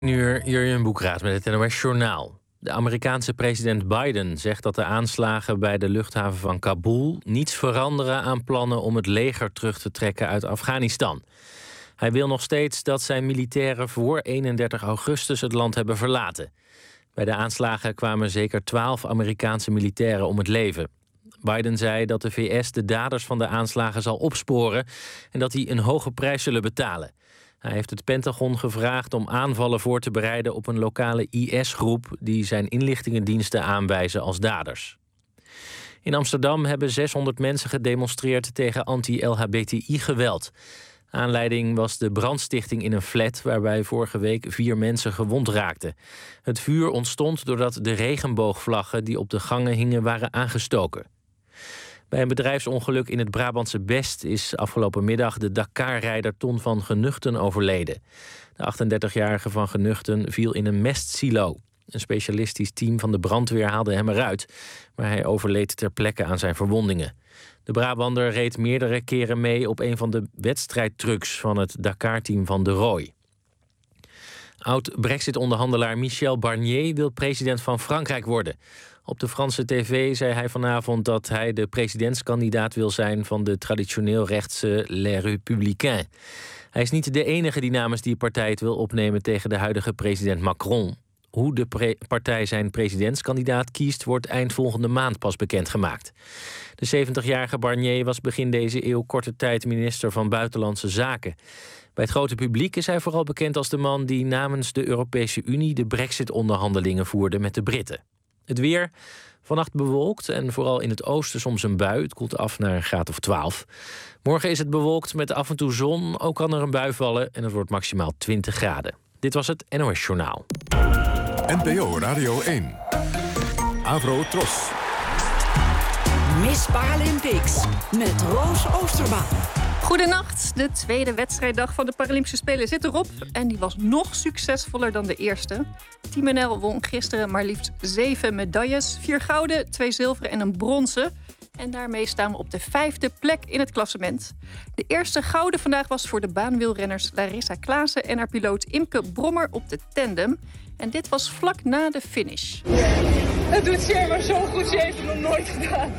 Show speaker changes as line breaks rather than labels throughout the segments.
Nu Jurjen Boekraat met het NOS Journaal. De Amerikaanse president Biden zegt dat de aanslagen bij de luchthaven van Kabul niets veranderen aan plannen om het leger terug te trekken uit Afghanistan. Hij wil nog steeds dat zijn militairen voor 31 augustus het land hebben verlaten. Bij de aanslagen kwamen zeker 12 Amerikaanse militairen om het leven. Biden zei dat de VS de daders van de aanslagen zal opsporen en dat die een hoge prijs zullen betalen. Hij heeft het Pentagon gevraagd om aanvallen voor te bereiden op een lokale IS-groep die zijn inlichtingendiensten aanwijzen als daders. In Amsterdam hebben 600 mensen gedemonstreerd tegen anti-LHBTI-geweld. Aanleiding was de brandstichting in een flat waarbij vorige week 4 mensen gewond raakten. Het vuur ontstond doordat de regenboogvlaggen die op de gangen hingen waren aangestoken. Bij een bedrijfsongeluk in het Brabantse Best is afgelopen middag de Dakar-rijder Ton van Genuchten overleden. De 38-jarige van Genuchten viel in een mestsilo. Een specialistisch team van de brandweer haalde hem eruit, maar hij overleed ter plekke aan zijn verwondingen. De Brabander reed meerdere keren mee op een van de wedstrijdtrucks van het Dakar-team van De Rooij. Oud-Brexit-onderhandelaar Michel Barnier wil president van Frankrijk worden. Op de Franse tv zei hij vanavond dat hij de presidentskandidaat wil zijn van de traditioneel rechtse Les Républicains. Hij is niet de enige die namens die partij het wil opnemen tegen de huidige president Macron. Hoe de partij zijn presidentskandidaat kiest, wordt eind volgende maand pas bekendgemaakt. De 70-jarige Barnier was begin deze eeuw korte tijd minister van Buitenlandse Zaken. Bij het grote publiek is hij vooral bekend als de man die namens de Europese Unie de Brexit-onderhandelingen voerde met de Britten. Het weer, vannacht bewolkt en vooral in het oosten soms een bui. Het koelt af naar een graad of 12. Morgen is het bewolkt met af en toe zon. Ook kan er een bui vallen en het wordt maximaal 20 graden. Dit was het NOS Journaal.
NPO Radio 1. Avro Tros.
Miss Paralympics met Roos Oosterbaan.
Goedenacht. De tweede wedstrijddag van de Paralympische Spelen zit erop. En die was nog succesvoller dan de eerste. Team NL won gisteren maar liefst 7 medailles. 4 gouden, 2 zilveren en een bronzen. En daarmee staan we op de 5e plek in het klassement. De eerste gouden vandaag was voor de baanwielrenners Larissa Klaassen en haar piloot Imke Brommer op de tandem. En dit was vlak na de finish.
Het doet zeer, maar zo goed ze heeft het nog nooit gedaan.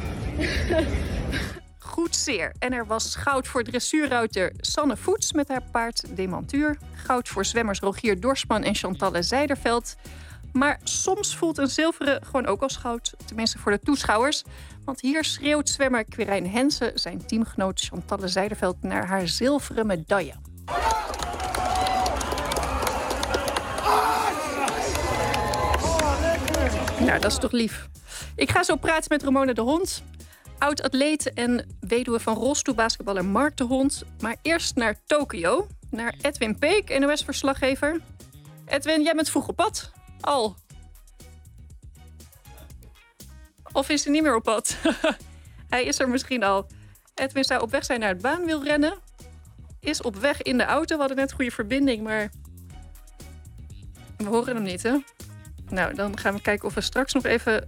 Goed zeer. En er was goud voor dressuurruiter Sanne Voets met haar paard Demantuur. Goud voor zwemmers Rogier Dorsman en Chantalle Zijderveld. Maar soms voelt een zilveren gewoon ook als goud. Tenminste voor de toeschouwers. Want hier schreeuwt zwemmer Quirijn Hensen zijn teamgenoot Chantalle Zijderveld naar haar zilveren medaille. Nou, dat is toch lief. Ik ga zo praten met Ramona de Hond, oud-atleet en weduwe van rolstoelbasketballer Mark de Hond. Maar eerst naar Tokio, naar Edwin Peek, NOS-verslaggever. Edwin, jij bent vroeg op pad. Al. Of is hij niet meer op pad? Hij is er misschien al. Edwin zou op weg zijn naar het baanwielrennen. Is op weg in de auto. We hadden net goede verbinding, maar we horen hem niet, hè? Nou, dan gaan we kijken of we straks nog even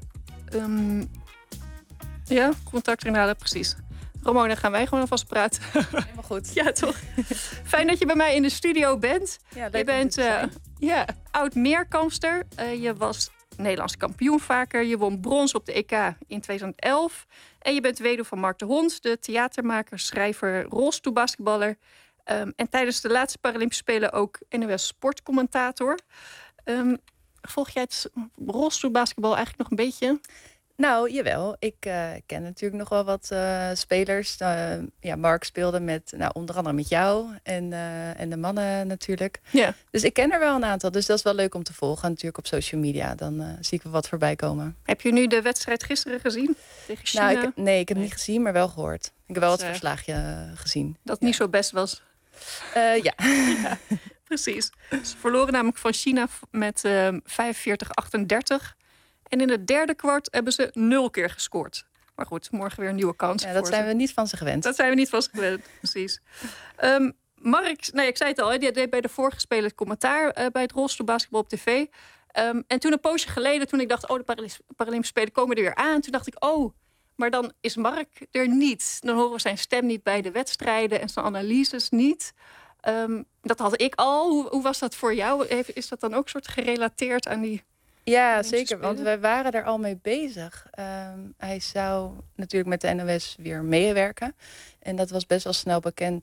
contact inhalen. Precies. Ramona, gaan wij gewoon alvast praten.
Helemaal goed.
Ja, toch? Fijn dat je bij mij in de studio bent.
Ja,
je bent oud-meerkampster. Je was Nederlands kampioen vaker. Je won brons op de EK in 2011. En je bent weduwe van Mark de Hond, de theatermaker, schrijver, rolstoelbasketballer. En tijdens de laatste Paralympische Spelen ook NOS sportcommentator. Volg jij het rolstoelbasketbal eigenlijk nog een beetje?
Nou, jawel. Ik ken natuurlijk nog wel wat spelers. Mark speelde met, onder andere met jou en de mannen natuurlijk.
Ja.
Dus ik ken er wel een aantal. Dus dat is wel leuk om te volgen natuurlijk op social media. Dan zie ik wel wat voorbij komen.
Heb je nu de wedstrijd gisteren gezien tegen China?
Nou, ik heb het niet gezien, maar wel gehoord. Ik heb wel het verslaagje gezien.
Dat niet zo best was.
Ja.
Ja, precies. Ze verloren namelijk van China met 45-38. En in het derde kwart hebben ze 0 keer gescoord. Maar goed, morgen weer een nieuwe kans.
Ja, dat zijn we niet van ze gewend.
Dat zijn we niet van ze gewend, precies. Mark, ik zei het al, die deed bij de vorige Spelen het commentaar bij het rolstoelbasketbal op tv. En toen een poosje geleden, toen ik dacht, de Paralympische Spelen komen er weer aan. Toen dacht ik, maar dan is Mark er niet. Dan horen we zijn stem niet bij de wedstrijden en zijn analyses niet. Dat had ik al. Hoe was dat voor jou? Is dat dan ook soort gerelateerd aan die...
Ja, zeker, want wij waren er al mee bezig. Hij zou natuurlijk met de NOS weer meewerken. En dat was best wel snel bekend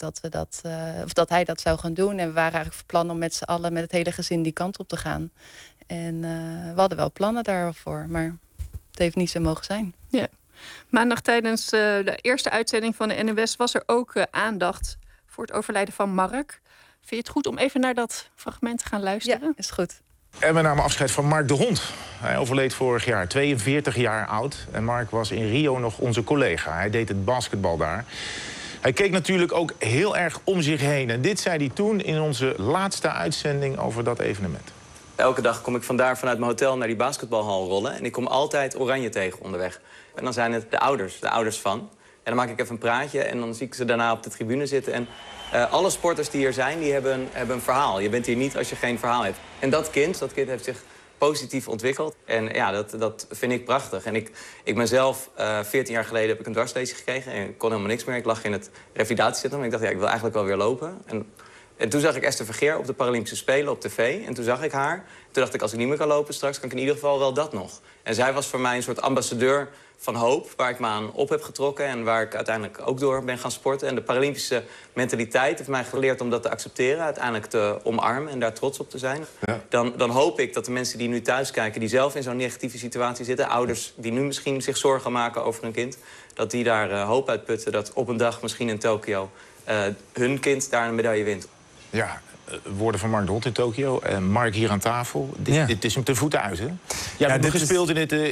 dat hij dat zou gaan doen. En we waren eigenlijk van plan om met z'n allen, met het hele gezin, die kant op te gaan. En we hadden wel plannen daarvoor, maar het heeft niet zo mogen zijn.
Ja. Maandag tijdens de eerste uitzending van de NOS was er ook aandacht voor het overlijden van Mark. Vind je het goed om even naar dat fragment te gaan luisteren?
Ja, is goed.
En we namen afscheid van Mark de Hond. Hij overleed vorig jaar, 42 jaar oud. En Mark was in Rio nog onze collega. Hij deed het basketbal daar. Hij keek natuurlijk ook heel erg om zich heen. En dit zei hij toen in onze laatste uitzending over dat evenement.
Elke dag kom ik vanuit mijn hotel naar die basketbalhal rollen. En ik kom altijd Oranje tegen onderweg. En dan zijn het de ouders van. En dan maak ik even een praatje en dan zie ik ze daarna op de tribune zitten. En alle sporters die hier zijn, die hebben een verhaal. Je bent hier niet als je geen verhaal hebt. En dat kind heeft zich positief ontwikkeld. En ja, dat vind ik prachtig. En ik ben zelf, 14 jaar geleden heb ik een dwarslezing gekregen. En ik kon helemaal niks meer. Ik lag in het revalidatiecentrum. En ik dacht, ik wil eigenlijk wel weer lopen. En toen zag ik Esther Vergeer op de Paralympische Spelen op tv. En toen zag ik haar. Toen dacht ik, als ik niet meer kan lopen straks, kan ik in ieder geval wel dat nog. En zij was voor mij een soort ambassadeur van hoop, waar ik me aan op heb getrokken en waar ik uiteindelijk ook door ben gaan sporten. En de Paralympische mentaliteit heeft mij geleerd om dat te accepteren, uiteindelijk te omarmen en daar trots op te zijn. Ja. Dan hoop ik dat de mensen die nu thuis kijken, die zelf in zo'n negatieve situatie zitten, ouders die nu misschien zich zorgen maken over hun kind, dat die daar hoop uit putten dat op een dag misschien in Tokio hun kind daar een medaille wint.
Ja, woorden van Mark de Hond in Tokio. Mark hier aan tafel. Dit is hem ten voeten uit, hè? Jij hebt gespeeld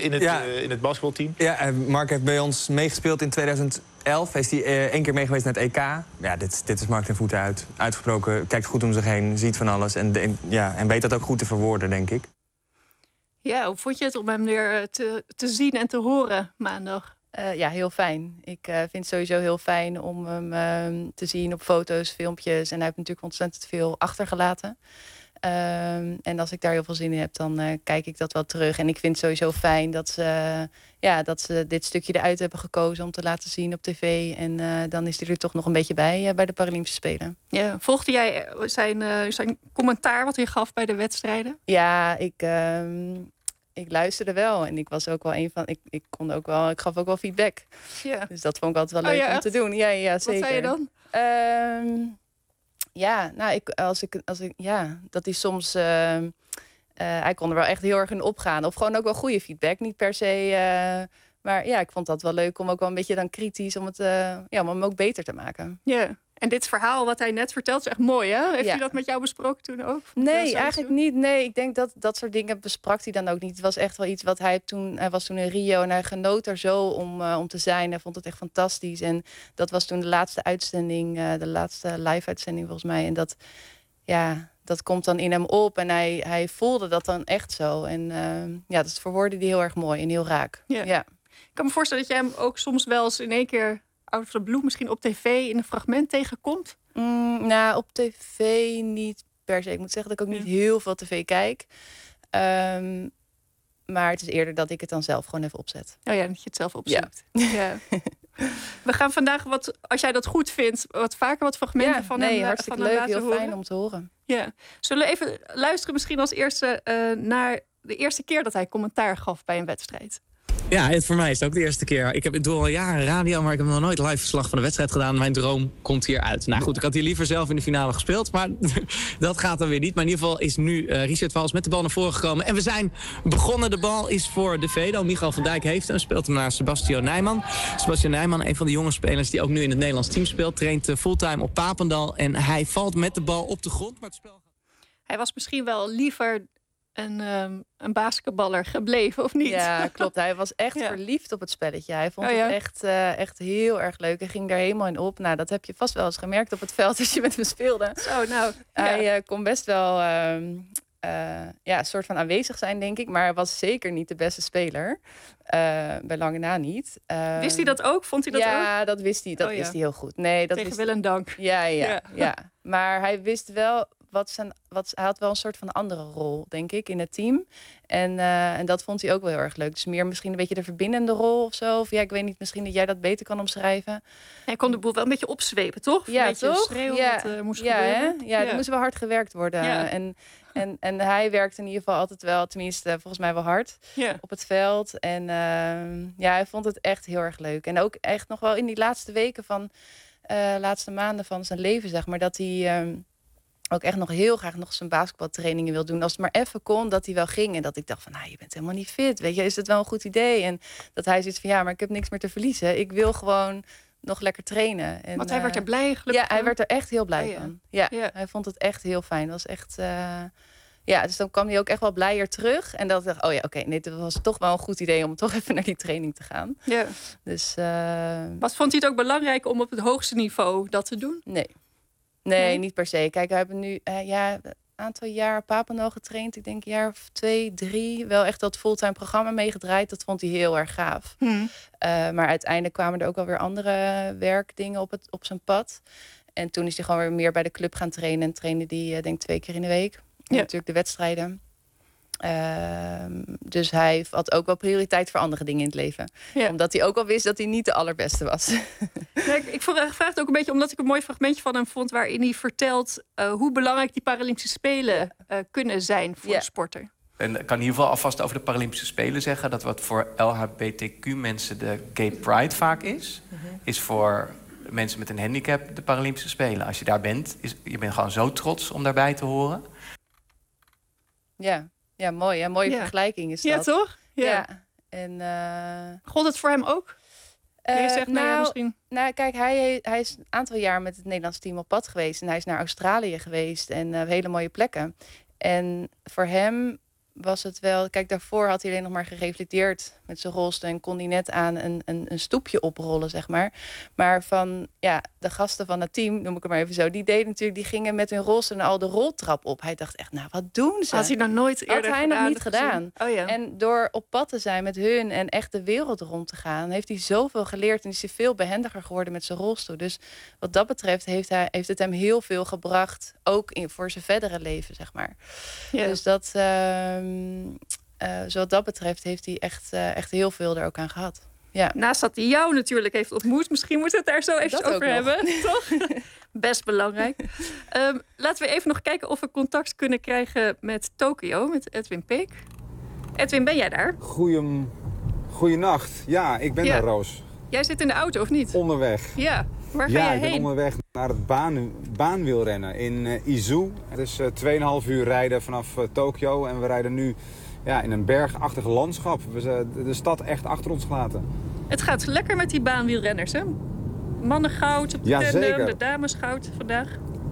in het basketbalteam.
Ja, Mark heeft bij ons meegespeeld in 2011. Is hij 1 keer mee geweest naar het EK. Ja, dit is Mark ten voeten uit. Uitgesproken, kijkt goed om zich heen, ziet van alles. En weet dat ook goed te verwoorden, denk ik.
Ja, hoe vond je het om hem weer te zien en te horen maandag?
Ja, heel fijn. Ik vind het sowieso heel fijn om hem te zien op foto's, filmpjes. En hij heeft natuurlijk ontzettend veel achtergelaten. En als ik daar heel veel zin in heb, dan kijk ik dat wel terug. En ik vind het sowieso fijn dat ze dit stukje eruit hebben gekozen om te laten zien op tv. En dan is hij er toch nog een beetje bij de Paralympische Spelen. Ja,
volgde jij zijn commentaar wat hij gaf bij de wedstrijden?
Ja, ik luisterde wel en ik was ook wel een van. Ik gaf ook wel feedback. Ja. Dus dat vond ik altijd wel leuk om te doen. Ja, zeker.
Wat zei je dan?
Dat hij soms. Hij kon er wel echt heel erg in opgaan. Of gewoon ook wel goede feedback. Niet per se. Maar ja, ik vond dat wel leuk om ook wel een beetje dan kritisch om hem ook beter te maken.
Ja. En dit verhaal wat hij net vertelt is echt mooi, hè? Heeft hij dat met jou besproken toen ook?
Nee, eigenlijk niet. Nee, ik denk dat soort dingen besprak hij dan ook niet. Het was echt wel iets wat hij was toen in Rio en hij genoot er zo om te zijn. Hij vond het echt fantastisch. En dat was toen de laatste uitzending, de laatste live-uitzending volgens mij. En dat komt dan in hem op. En hij voelde dat dan echt zo. En dat verwoordde hij heel erg mooi en heel raak. Ja.
Ik kan me voorstellen dat jij hem ook soms wel eens in één keer out of the blue, misschien op tv in een fragment tegenkomt?
Op tv niet per se. Ik moet zeggen dat ik ook niet heel veel tv kijk. Maar het is eerder dat ik het dan zelf gewoon even opzet.
Oh ja, dat je het zelf opzoekt. Ja. We gaan vandaag, als jij dat goed vindt, wat vaker wat fragmenten van hem
hartstikke leuk, heel horen. Fijn om te horen.
Ja. Zullen we even luisteren misschien als eerste naar de eerste keer dat hij commentaar gaf bij een wedstrijd?
Ja, en voor mij is het ook de eerste keer. Ik doe al jaren radio, maar ik heb nog nooit live verslag van de wedstrijd gedaan. Mijn droom komt hier uit. Nou goed, ik had hier liever zelf in de finale gespeeld, maar dat gaat dan weer niet. Maar in ieder geval is nu Richard Vals met de bal naar voren gekomen. En we zijn begonnen. De bal is voor de Vedo. Michael van Dijk heeft hem, speelt hem naar Sebastian Nijman. Sebastian Nijman, een van de jonge spelers die ook nu in het Nederlands team speelt, traint fulltime op Papendal. En hij valt met de bal op de grond. Maar het spel...
Hij was misschien wel liever een basketballer gebleven, of niet?
Ja, klopt. Hij was echt verliefd op het spelletje. Hij vond het echt heel erg leuk. Hij ging daar helemaal in op. Nou, dat heb je vast wel eens gemerkt op het veld als je met hem speelde. Hij kon best wel een soort van aanwezig zijn, denk ik. Maar hij was zeker niet de beste speler. Bij lange na niet.
Wist hij dat ook? Vond hij dat ook?
Ja, dat wist hij. Dat wist hij heel goed. Nee,
tegen wil en dank.
Ja. Maar hij wist wel hij had wel een soort van andere rol, denk ik, in het team. En dat vond hij ook wel heel erg leuk. Dus meer misschien een beetje de verbindende rol of zo. Of ja, ik weet niet, misschien dat jij dat beter kan omschrijven.
Hij kon de boel wel een beetje opzwepen, toch?
Ja,
een beetje
toch?
schreeuwen wat moest gebeuren.
Er moest wel hard gewerkt worden.
Ja.
En hij werkte in ieder geval altijd wel, tenminste volgens mij wel hard, op het veld. En hij vond het echt heel erg leuk. En ook echt nog wel in die laatste weken laatste maanden van zijn leven, zeg maar, dat hij ook echt nog heel graag nog zijn basketbaltrainingen wil doen. Als het maar even kon, dat hij wel ging. En dat ik dacht van, je bent helemaal niet fit. Weet je, is het wel een goed idee? En dat hij zoiets van, maar ik heb niks meer te verliezen. Ik wil gewoon nog lekker trainen. En,
want hij werd er blij, gelukkig.
Ja, hij werd er echt heel blij van. Ja, hij vond het echt heel fijn. Dat was echt... dus dan kwam hij ook echt wel blijer terug. En dat dacht ik, oké, nee, dat was toch wel een goed idee om toch even naar die training te gaan.
Ja.
Dus,
wat vond hij het ook belangrijk om op het hoogste niveau dat te doen?
Nee, niet per se. Kijk, we hebben nu een aantal jaar Papendal getraind. Ik denk een jaar of 2, 3. Wel echt dat fulltime programma meegedraaid. Dat vond hij heel erg gaaf. Maar uiteindelijk kwamen er ook alweer andere werkdingen op zijn pad. En toen is hij gewoon weer meer bij de club gaan trainen. En trainde die, denk 2 keer in de week. En natuurlijk de wedstrijden. Dus hij had ook wel prioriteit voor andere dingen in het leven. Ja. Omdat hij ook al wist dat hij niet de allerbeste was.
Ik vraag het ook een beetje omdat ik een mooi fragmentje van hem vond waarin hij vertelt hoe belangrijk die Paralympische Spelen kunnen zijn voor de sporter.
En ik kan in ieder geval alvast over de Paralympische Spelen zeggen dat wat voor LHBTQ-mensen de Gay Pride vaak is voor mensen met een handicap de Paralympische Spelen. Als je daar bent, je bent gewoon zo trots om daarbij te horen.
Ja, mooi. Een mooie vergelijking is dat.
Ja, toch? Ja.
En,
gold het voor hem ook? Je zegt, misschien...
kijk, hij is een aantal jaar met het Nederlands team op pad geweest. En hij is naar Australië geweest en hele mooie plekken. En voor hem was het wel... Kijk, daarvoor had hij alleen nog maar gerevalideerd met zijn rolstoel en kon hij net aan een stoepje oprollen, zeg maar. Maar van de gasten van het team, noem ik het maar even zo, die gingen met hun rolstoel al de roltrap op. Hij dacht echt, wat doen ze?
Had hij nog nooit eerder
gedaan? Nog niet gedaan.
Oh, ja.
En door op pad te zijn met hun en echt de wereld rond te gaan, heeft hij zoveel geleerd en is hij veel behendiger geworden met zijn rolstoel. Dus wat dat betreft heeft het hem heel veel gebracht, ook voor zijn verdere leven, zeg maar. Ja. Dus dat... Zo wat dat betreft heeft hij echt heel veel er ook aan gehad. Ja.
Naast dat hij jou natuurlijk heeft ontmoet. Misschien moeten we het daar zo even over hebben. Toch? Best belangrijk. Laten we even nog kijken of we contact kunnen krijgen met Tokio. Met Edwin Peek. Edwin, ben jij daar?
Goeienacht. Ja, ik ben daar, Roos.
Jij zit in de auto, of niet?
Onderweg.
Ja. Waar ga jij heen?
Ik ben onderweg naar het baanwielrennen in Izu. Het is 2,5 uur rijden vanaf Tokio. En we rijden nu in een bergachtig landschap. We hebben de stad echt achter ons gelaten.
Het gaat lekker met die baanwielrenners, hè? Mannen goud op de tandem, de dames goud vandaag.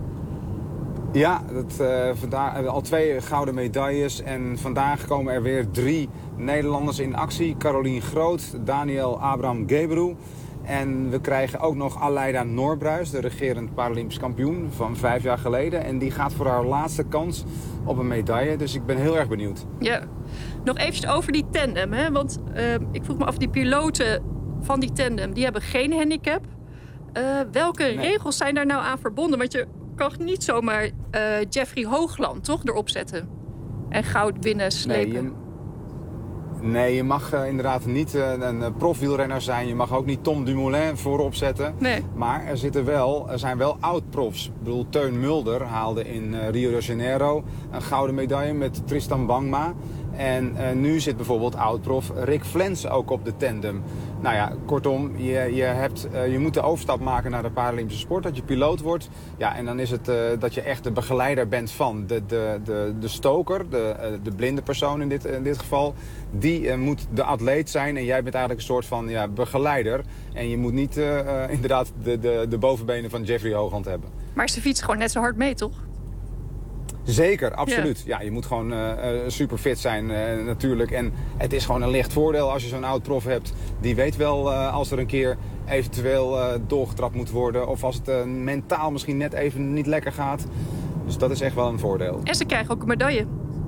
Ja, vandaag hebben we al 2 gouden medailles. En vandaag komen er weer 3 Nederlanders in actie. Carolien Groot, Daniel Abraham Gebru. En we krijgen ook nog Aleida Noorbruis, de regerend Paralympisch kampioen van 5 jaar geleden. En die gaat voor haar laatste kans op een medaille. Dus ik ben heel erg benieuwd.
Ja, nog eventjes over die tandem. Hè? Want ik vroeg me af, die piloten van die tandem, die hebben geen handicap. Welke regels zijn daar nou aan verbonden? Want je kan niet zomaar Jeffrey Hoogland toch erop zetten en goud binnen slepen.
Nee, je mag inderdaad niet een profwielrenner zijn. Je mag ook niet Tom Dumoulin voorop zetten.
Nee.
Maar er zijn wel oud-profs. Ik bedoel, Teun Mulder haalde in Rio de Janeiro een gouden medaille met Tristan Bangma. En nu zit bijvoorbeeld oud-prof Rick Flens ook op de tandem. Nou ja, kortom, je moet de overstap maken naar de Paralympische sport. Dat je piloot wordt. Ja, en dan is het dat je echt de begeleider bent van de stoker, de blinde persoon in dit geval. Die moet de atleet zijn en jij bent eigenlijk een soort van begeleider. En je moet niet inderdaad de bovenbenen van Jeffrey Hoogland hebben.
Maar ze fietsen gewoon net zo hard mee, toch?
Zeker, absoluut. Ja, je moet gewoon super fit zijn natuurlijk. En het is gewoon een licht voordeel als je zo'n oud prof hebt. Die weet wel als er een keer eventueel doorgetrapt moet worden. Of als het mentaal misschien net even niet lekker gaat. Dus dat is echt wel een voordeel.
En ze krijgen ook een medaille.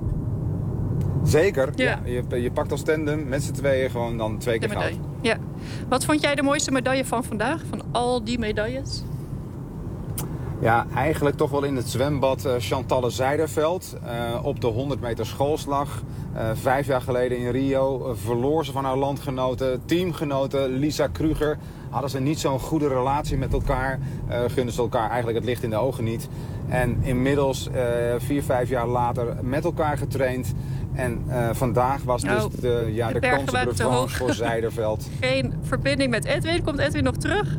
Zeker, ja. Je pakt als tandem met z'n tweeën gewoon dan 2 keer goud.
Ja. Wat vond jij de mooiste medaille van vandaag? Van al die medailles?
Ja, eigenlijk toch wel in het zwembad Chantalle Zijderveld. Op de 100 meter schoolslag. 5 jaar geleden in Rio verloor ze van haar landgenoten, teamgenoten Lisa Kruger. Hadden ze niet zo'n goede relatie met elkaar. Gunden ze elkaar eigenlijk het licht in de ogen niet. En inmiddels 4-5 jaar later met elkaar getraind. En vandaag was dus de kans op revanche voor Zijderveld.
Geen verbinding met Edwin. Komt Edwin nog terug?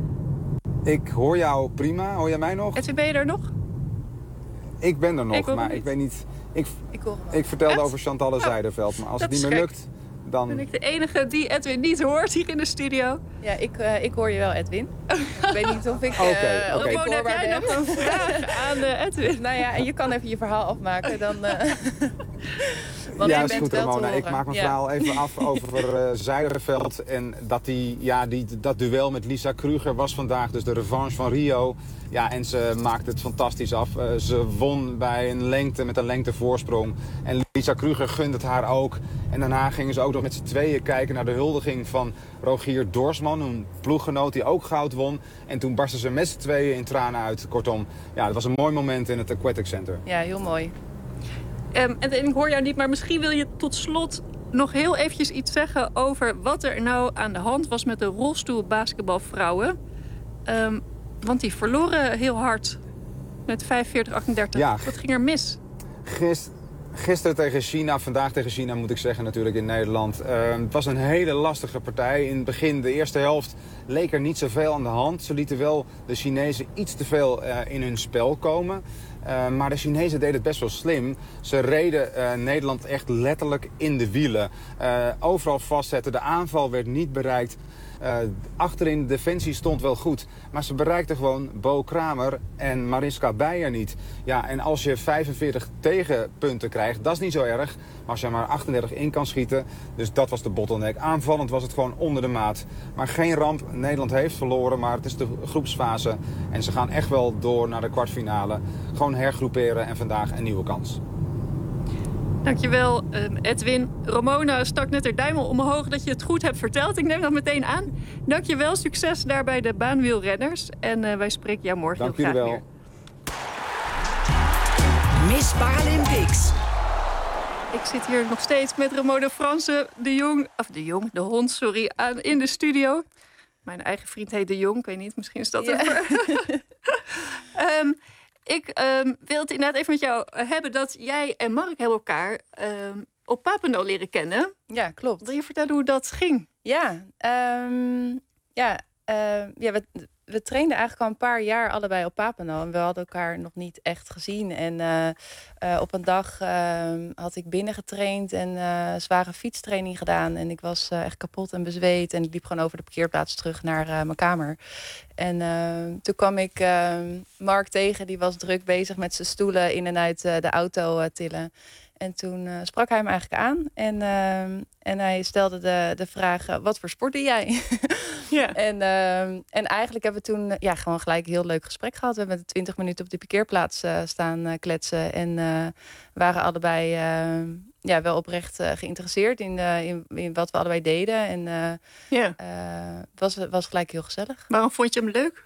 Ik hoor jou prima. Hoor jij mij nog?
Edwin, ben je er nog?
Ik ben er nog, maar ik weet niet. Ik vertelde over Chantalle Zijderveld, maar als het niet meer lukt, dan...
Ben ik de enige die Edwin niet hoort hier in de studio?
Ja, ik hoor je wel, Edwin. Ik weet niet of ik
Ramon, heb jij nog een vraag aan Edwin?
Nou ja, en je kan even je verhaal afmaken. Dan,
ja, is goed, Ramona. Ik maak mijn verhaal even af over Zijderveld. En dat duel met Lisa Kruger was vandaag dus de revanche van Rio. Ja, en ze maakte het fantastisch af. Ze won met een lengtevoorsprong. En Lisa Kruger gunde het haar ook. En daarna gingen ze ook nog met z'n tweeën kijken naar de huldiging van Rogier Dorsman, een ploeggenoot die ook goud won. En toen barsten ze met z'n tweeën in tranen uit. Kortom, ja, het was een mooi moment in het Aquatic Center.
Ja, heel mooi.
En ik hoor jou niet, maar misschien wil je tot slot nog heel eventjes iets zeggen over wat er nou aan de hand was met de rolstoelbasketbalvrouwen. Want die verloren heel hard met 45-38.
Ja.
Wat ging er mis?
Gisteren tegen China, vandaag tegen China moet ik zeggen natuurlijk in Nederland. Het was een hele lastige partij. In het begin, de eerste helft, leek er niet zoveel aan de hand. Ze lieten wel de Chinezen iets te veel in hun spel komen. Maar de Chinezen deden het best wel slim. Ze reden Nederland echt letterlijk in de wielen. Overal vastzetten, de aanval werd niet bereikt. Achterin de defensie stond wel goed. Maar ze bereikten gewoon Bo Kramer en Mariska Beijer niet. Ja, en als je 45 tegenpunten krijgt, dat is niet zo erg. Maar als je maar 38 in kan schieten, dus dat was de bottleneck. Aanvallend was het gewoon onder de maat. Maar geen ramp. Nederland heeft verloren, maar het is de groepsfase. En ze gaan echt wel door naar de kwartfinale. Gewoon hergroeperen en vandaag een nieuwe kans.
Dankjewel, Edwin. Ramona stak net haar duim omhoog dat je het goed hebt verteld. Ik neem dat meteen aan. Dankjewel, succes daar bij de baanwielrenners. En wij spreken jou morgen heel graag weer.
Miss Paralympics.
Ik zit hier nog steeds met Ramona Fransen, de hond, in de studio. Mijn eigen vriend heet De Jong, ik weet niet, misschien is dat Ik wil het inderdaad even met jou hebben dat jij en Mark hebben elkaar op Papendal leren kennen.
Ja, klopt.
Wil je vertellen hoe dat ging?
We trainden eigenlijk al een paar jaar allebei op Papendal. En we hadden elkaar nog niet echt gezien. En op een dag had ik binnen getraind en zware fietstraining gedaan. En ik was echt kapot en bezweet. En ik liep gewoon over de parkeerplaats terug naar mijn kamer. En toen kwam ik Mark tegen. Die was druk bezig met zijn stoelen in en uit de auto tillen. En toen sprak hij hem eigenlijk aan. En hij stelde de vraag, wat voor sport doe jij?
Ja.
En eigenlijk hebben we toen gewoon gelijk een heel leuk gesprek gehad. We hebben met 20 minuten op de parkeerplaats staan kletsen. En waren allebei wel oprecht geïnteresseerd in wat we allebei deden. En was gelijk heel gezellig.
Waarom vond je hem leuk?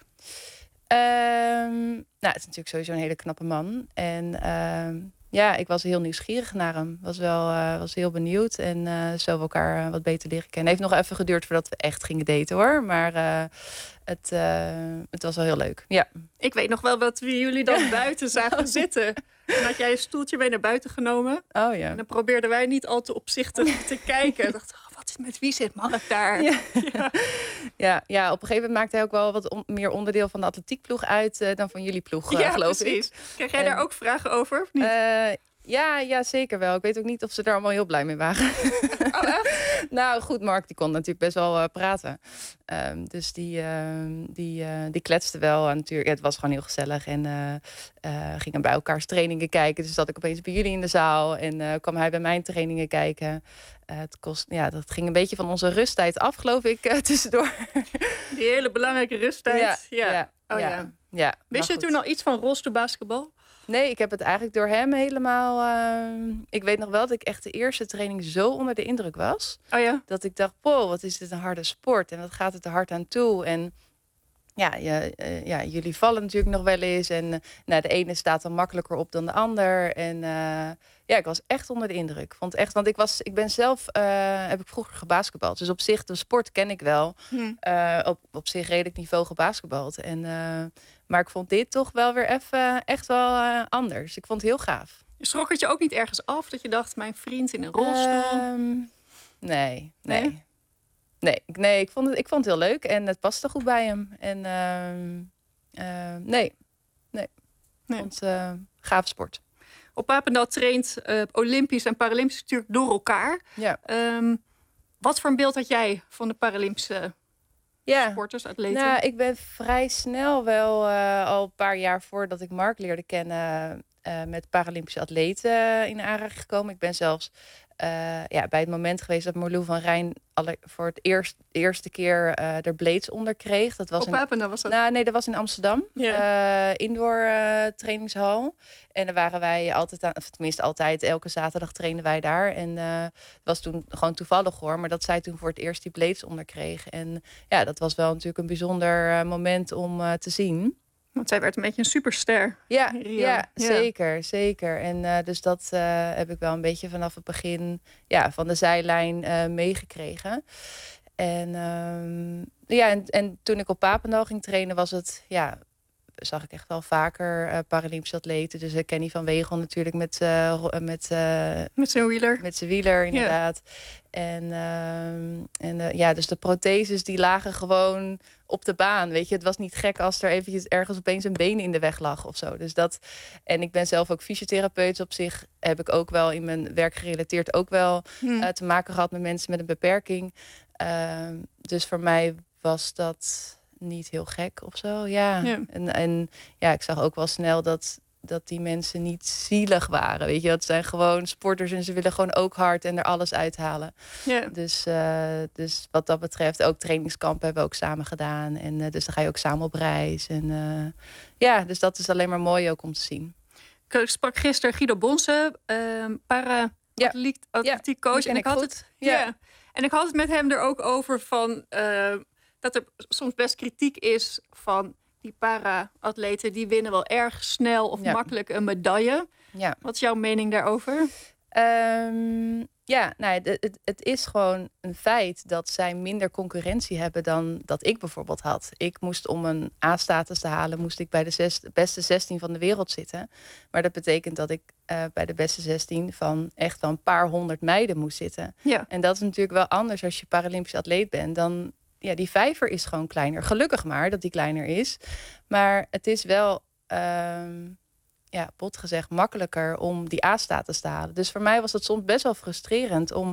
Het is natuurlijk sowieso een hele knappe man. En ik was heel nieuwsgierig naar hem. Was heel benieuwd. En zo we elkaar wat beter leren kennen. Het heeft nog even geduurd voordat we echt gingen daten hoor. Maar het was wel heel leuk. Ja.
Ik weet nog wel dat we jullie dan buiten zagen zitten. En had jij een stoeltje mee naar buiten genomen.
Oh ja.
En dan probeerden wij niet al te opzichtig te kijken. Ik dacht, met wie zit Mark daar?
Ja, op een gegeven moment maakte hij ook wel wat meer onderdeel van de atletiekploeg uit dan van jullie ploeg, geloof
precies.
ik.
Krijg jij daar ook vragen over? Of niet?
Ja, zeker wel. Ik weet ook niet of ze daar allemaal heel blij mee waren.
Oh, echt?
Nou goed, Mark die kon natuurlijk best wel praten. Dus die kletste wel. En natuurlijk, het was gewoon heel gezellig. En gingen bij elkaars trainingen kijken. Dus zat ik opeens bij jullie in de zaal. En kwam hij bij mijn trainingen kijken. Dat ging een beetje van onze rusttijd af, geloof ik, tussendoor.
Die hele belangrijke rusttijd.
Ja.
Wist je toen al iets van rolstoelbasketbal?
Nee, ik heb het eigenlijk door hem helemaal... ik weet nog wel dat ik echt de eerste training zo onder de indruk was.
Oh ja?
Dat ik dacht, wat is dit een harde sport. En wat gaat het er hard aan toe. En jullie vallen natuurlijk nog wel eens. En de ene staat dan makkelijker op dan de ander. En ik was echt onder de indruk. Want ik ben zelf, heb ik vroeger gebasketbald. Dus op zich, de sport ken ik wel. Op zich redelijk niveau gebasketbald. Maar ik vond dit toch wel weer even echt wel anders. Ik vond het heel gaaf.
Schrok het je ook niet ergens af dat je dacht, mijn vriend in een rolstoel?
Nee, ik vond het heel leuk en het paste goed bij hem. En nee. Ik vond het gaaf sport.
Op Papendal traint Olympisch en Paralympisch natuurlijk door elkaar.
Ja.
Wat voor een beeld had jij van de Paralympische sporters, atleten?
Nou, ik ben vrij snel wel al een paar jaar voordat ik Mark leerde kennen met Paralympische atleten in aanraking gekomen. Ik ben zelfs bij het moment geweest dat Marlou van Rijn voor het eerste keer er blades onder kreeg. Dat was
Papendal was dat?
Nee, dat was in Amsterdam. Indoor trainingshal. En daar waren wij altijd, elke zaterdag trainen wij daar. En het was toen gewoon toevallig hoor, maar dat zij toen voor het eerst die blades onder kreeg. En dat was wel natuurlijk een bijzonder moment om te zien.
Want zij werd een beetje een superster.
Ja, zeker. En dus dat heb ik wel een beetje vanaf het begin van de zijlijn meegekregen. En toen ik op Papendal ging trainen was het, zag ik echt wel vaker Paralympische atleten. Dus Kenny van Wegel natuurlijk met zijn
wieler.
Met zijn wieler, inderdaad. Dus de protheses die lagen gewoon op de baan. Weet je, het was niet gek als er eventjes ergens opeens een been in de weg lag of zo. Dus dat. En ik ben zelf ook fysiotherapeut. Op zich heb ik ook wel in mijn werk gerelateerd ook wel te maken gehad met mensen met een beperking. Dus voor mij was dat niet heel gek of zo. Ja. En ik zag ook wel snel dat die mensen niet zielig waren. Weet je, dat zijn gewoon sporters en ze willen gewoon ook hard en er alles uithalen. Dus wat dat betreft, ook trainingskampen hebben we ook samen gedaan. En dus dan ga je ook samen op reis. En dus dat is alleen maar mooi ook om te zien.
Ik sprak gisteren Guido Bonse, para-atletiek coach. En ik had het met hem er ook over van dat er soms best kritiek is van die para-atleten, die winnen wel erg snel of makkelijk een medaille. Ja. Wat is jouw mening daarover?
Het is gewoon een feit dat zij minder concurrentie hebben dan dat ik bijvoorbeeld had. Ik moest om een A-status te halen, moest ik bij de beste 16 van de wereld zitten. Maar dat betekent dat ik bij de beste 16 van echt wel een paar honderd meiden moest zitten. Ja. En dat is natuurlijk wel anders als je Paralympisch atleet bent. Dan die vijver is gewoon kleiner. Gelukkig maar dat die kleiner is. Maar het is wel, bot gezegd, makkelijker om die A-status te halen. Dus voor mij was het soms best wel frustrerend om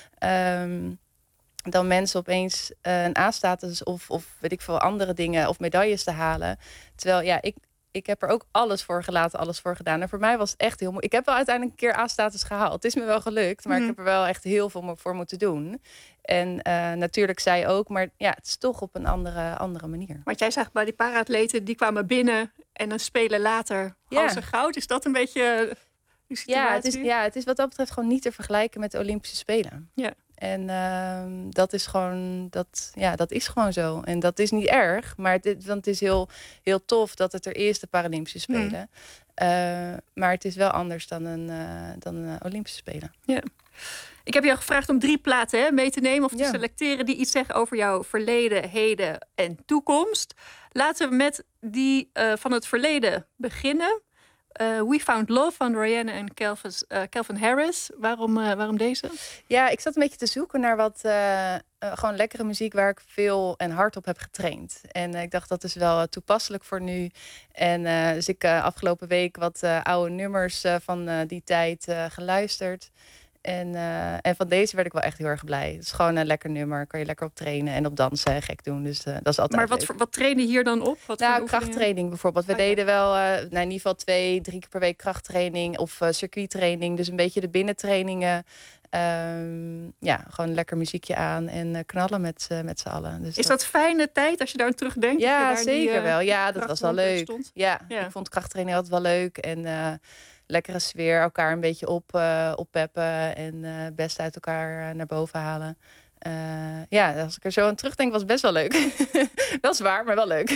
dan mensen opeens een A-status of weet ik veel andere dingen of medailles te halen. Terwijl ik heb er ook alles voor gelaten, alles voor gedaan. En voor mij was het echt heel mooi. Ik heb wel uiteindelijk een keer A-status gehaald. Het is me wel gelukt, maar ik heb er wel echt heel veel voor moeten doen. En natuurlijk zij ook, maar het is toch op een andere manier.
Want jij zag bij die para-atleten, die kwamen binnen en een spelen later halen ze goud. Is dat een beetje die situatie?
Het is wat dat betreft gewoon niet te vergelijken met de Olympische Spelen. Ja. En dat is gewoon, dat is gewoon zo. En dat is niet erg, maar want het is heel, heel tof dat het er is, de Paralympische Spelen. Maar het is wel anders dan een Olympische Spelen.
Ja. Ik heb jou gevraagd om 3 platen mee te nemen of te selecteren die iets zeggen over jouw verleden, heden en toekomst. Laten we met die van het verleden beginnen. We Found Love van Rihanna en Calvin Harris. Waarom deze?
Ja, ik zat een beetje te zoeken naar wat gewoon lekkere muziek waar ik veel en hard op heb getraind. En ik dacht dat is wel toepasselijk voor nu. En dus ik afgelopen week wat oude nummers van die tijd geluisterd. En van deze werd ik wel echt heel erg blij. Het is gewoon een lekker nummer. Kan je lekker op trainen en op dansen en gek doen. Dus dat is altijd
Maar wat trainen hier dan op?
Krachttraining bijvoorbeeld. We deden wel in ieder geval 2-3 keer per week krachttraining of circuittraining. Dus een beetje de binnentrainingen. Gewoon lekker muziekje aan en knallen met z'n allen. Dus
is dat fijne tijd als je daar aan terugdenkt?
Ja, zeker wel. Ja, dat was wel leuk. Ja, ik vond krachttraining altijd wel leuk. En lekkere sfeer, elkaar een beetje oppeppen en best uit elkaar naar boven halen. als ik er zo aan terugdenk, was het best wel leuk. Wel zwaar, maar wel leuk.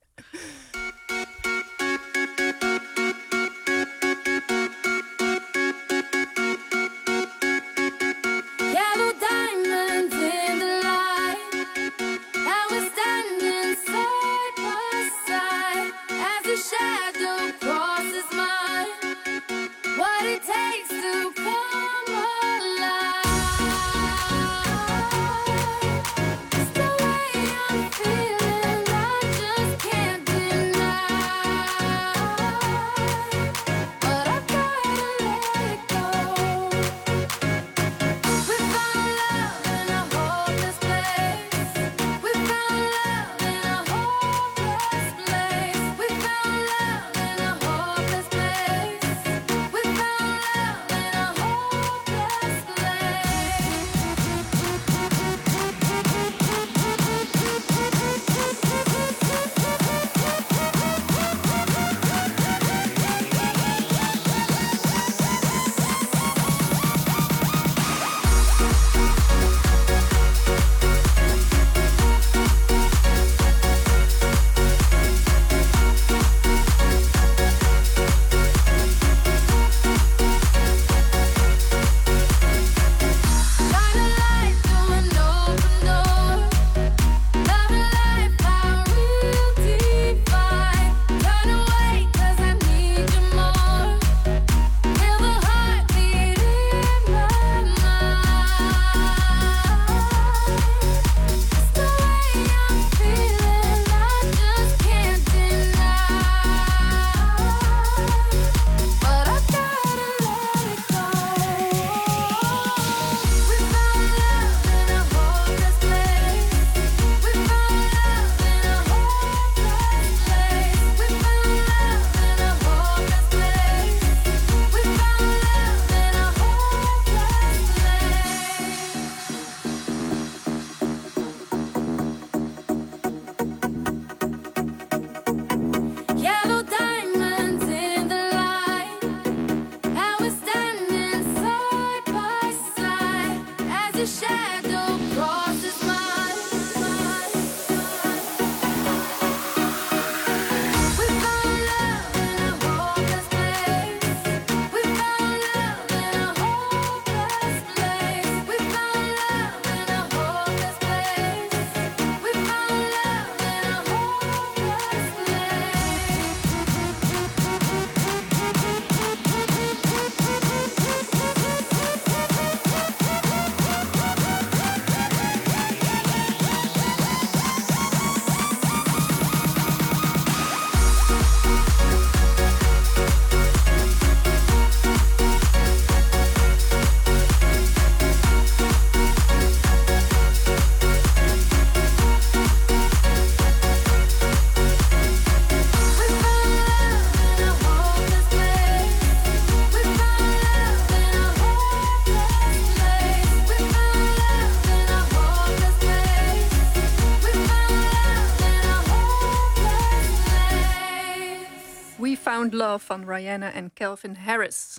Found Love van Rihanna en Calvin Harris.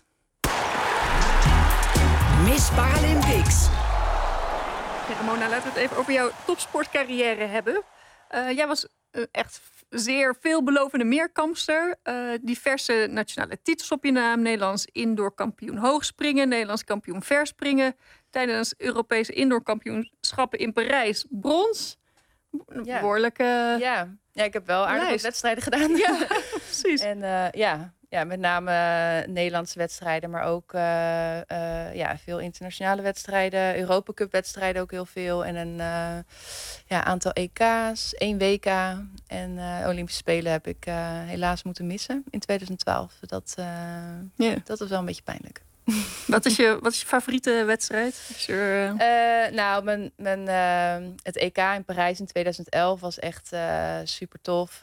Miss Paralympics.
Ja, Ramona, laten we het even over jouw topsportcarrière hebben. Jij was echt zeer veelbelovende meerkampster. Diverse nationale titels op je naam. Nederlands indoor kampioen hoogspringen. Nederlands kampioen verspringen. Tijdens Europese indoorkampioenschappen in Parijs brons. Behoorlijke...
Ja, ik heb wel aardig wat wedstrijden gedaan.
Ja, precies.
En met name Nederlandse wedstrijden, maar ook veel internationale wedstrijden. Europa Cup wedstrijden ook heel veel. En een aantal EK's, 1 WK. En Olympische Spelen heb ik helaas moeten missen in 2012. Dat was wel een beetje pijnlijk.
Wat is je favoriete wedstrijd?
Het EK in Parijs in 2011 was echt super tof.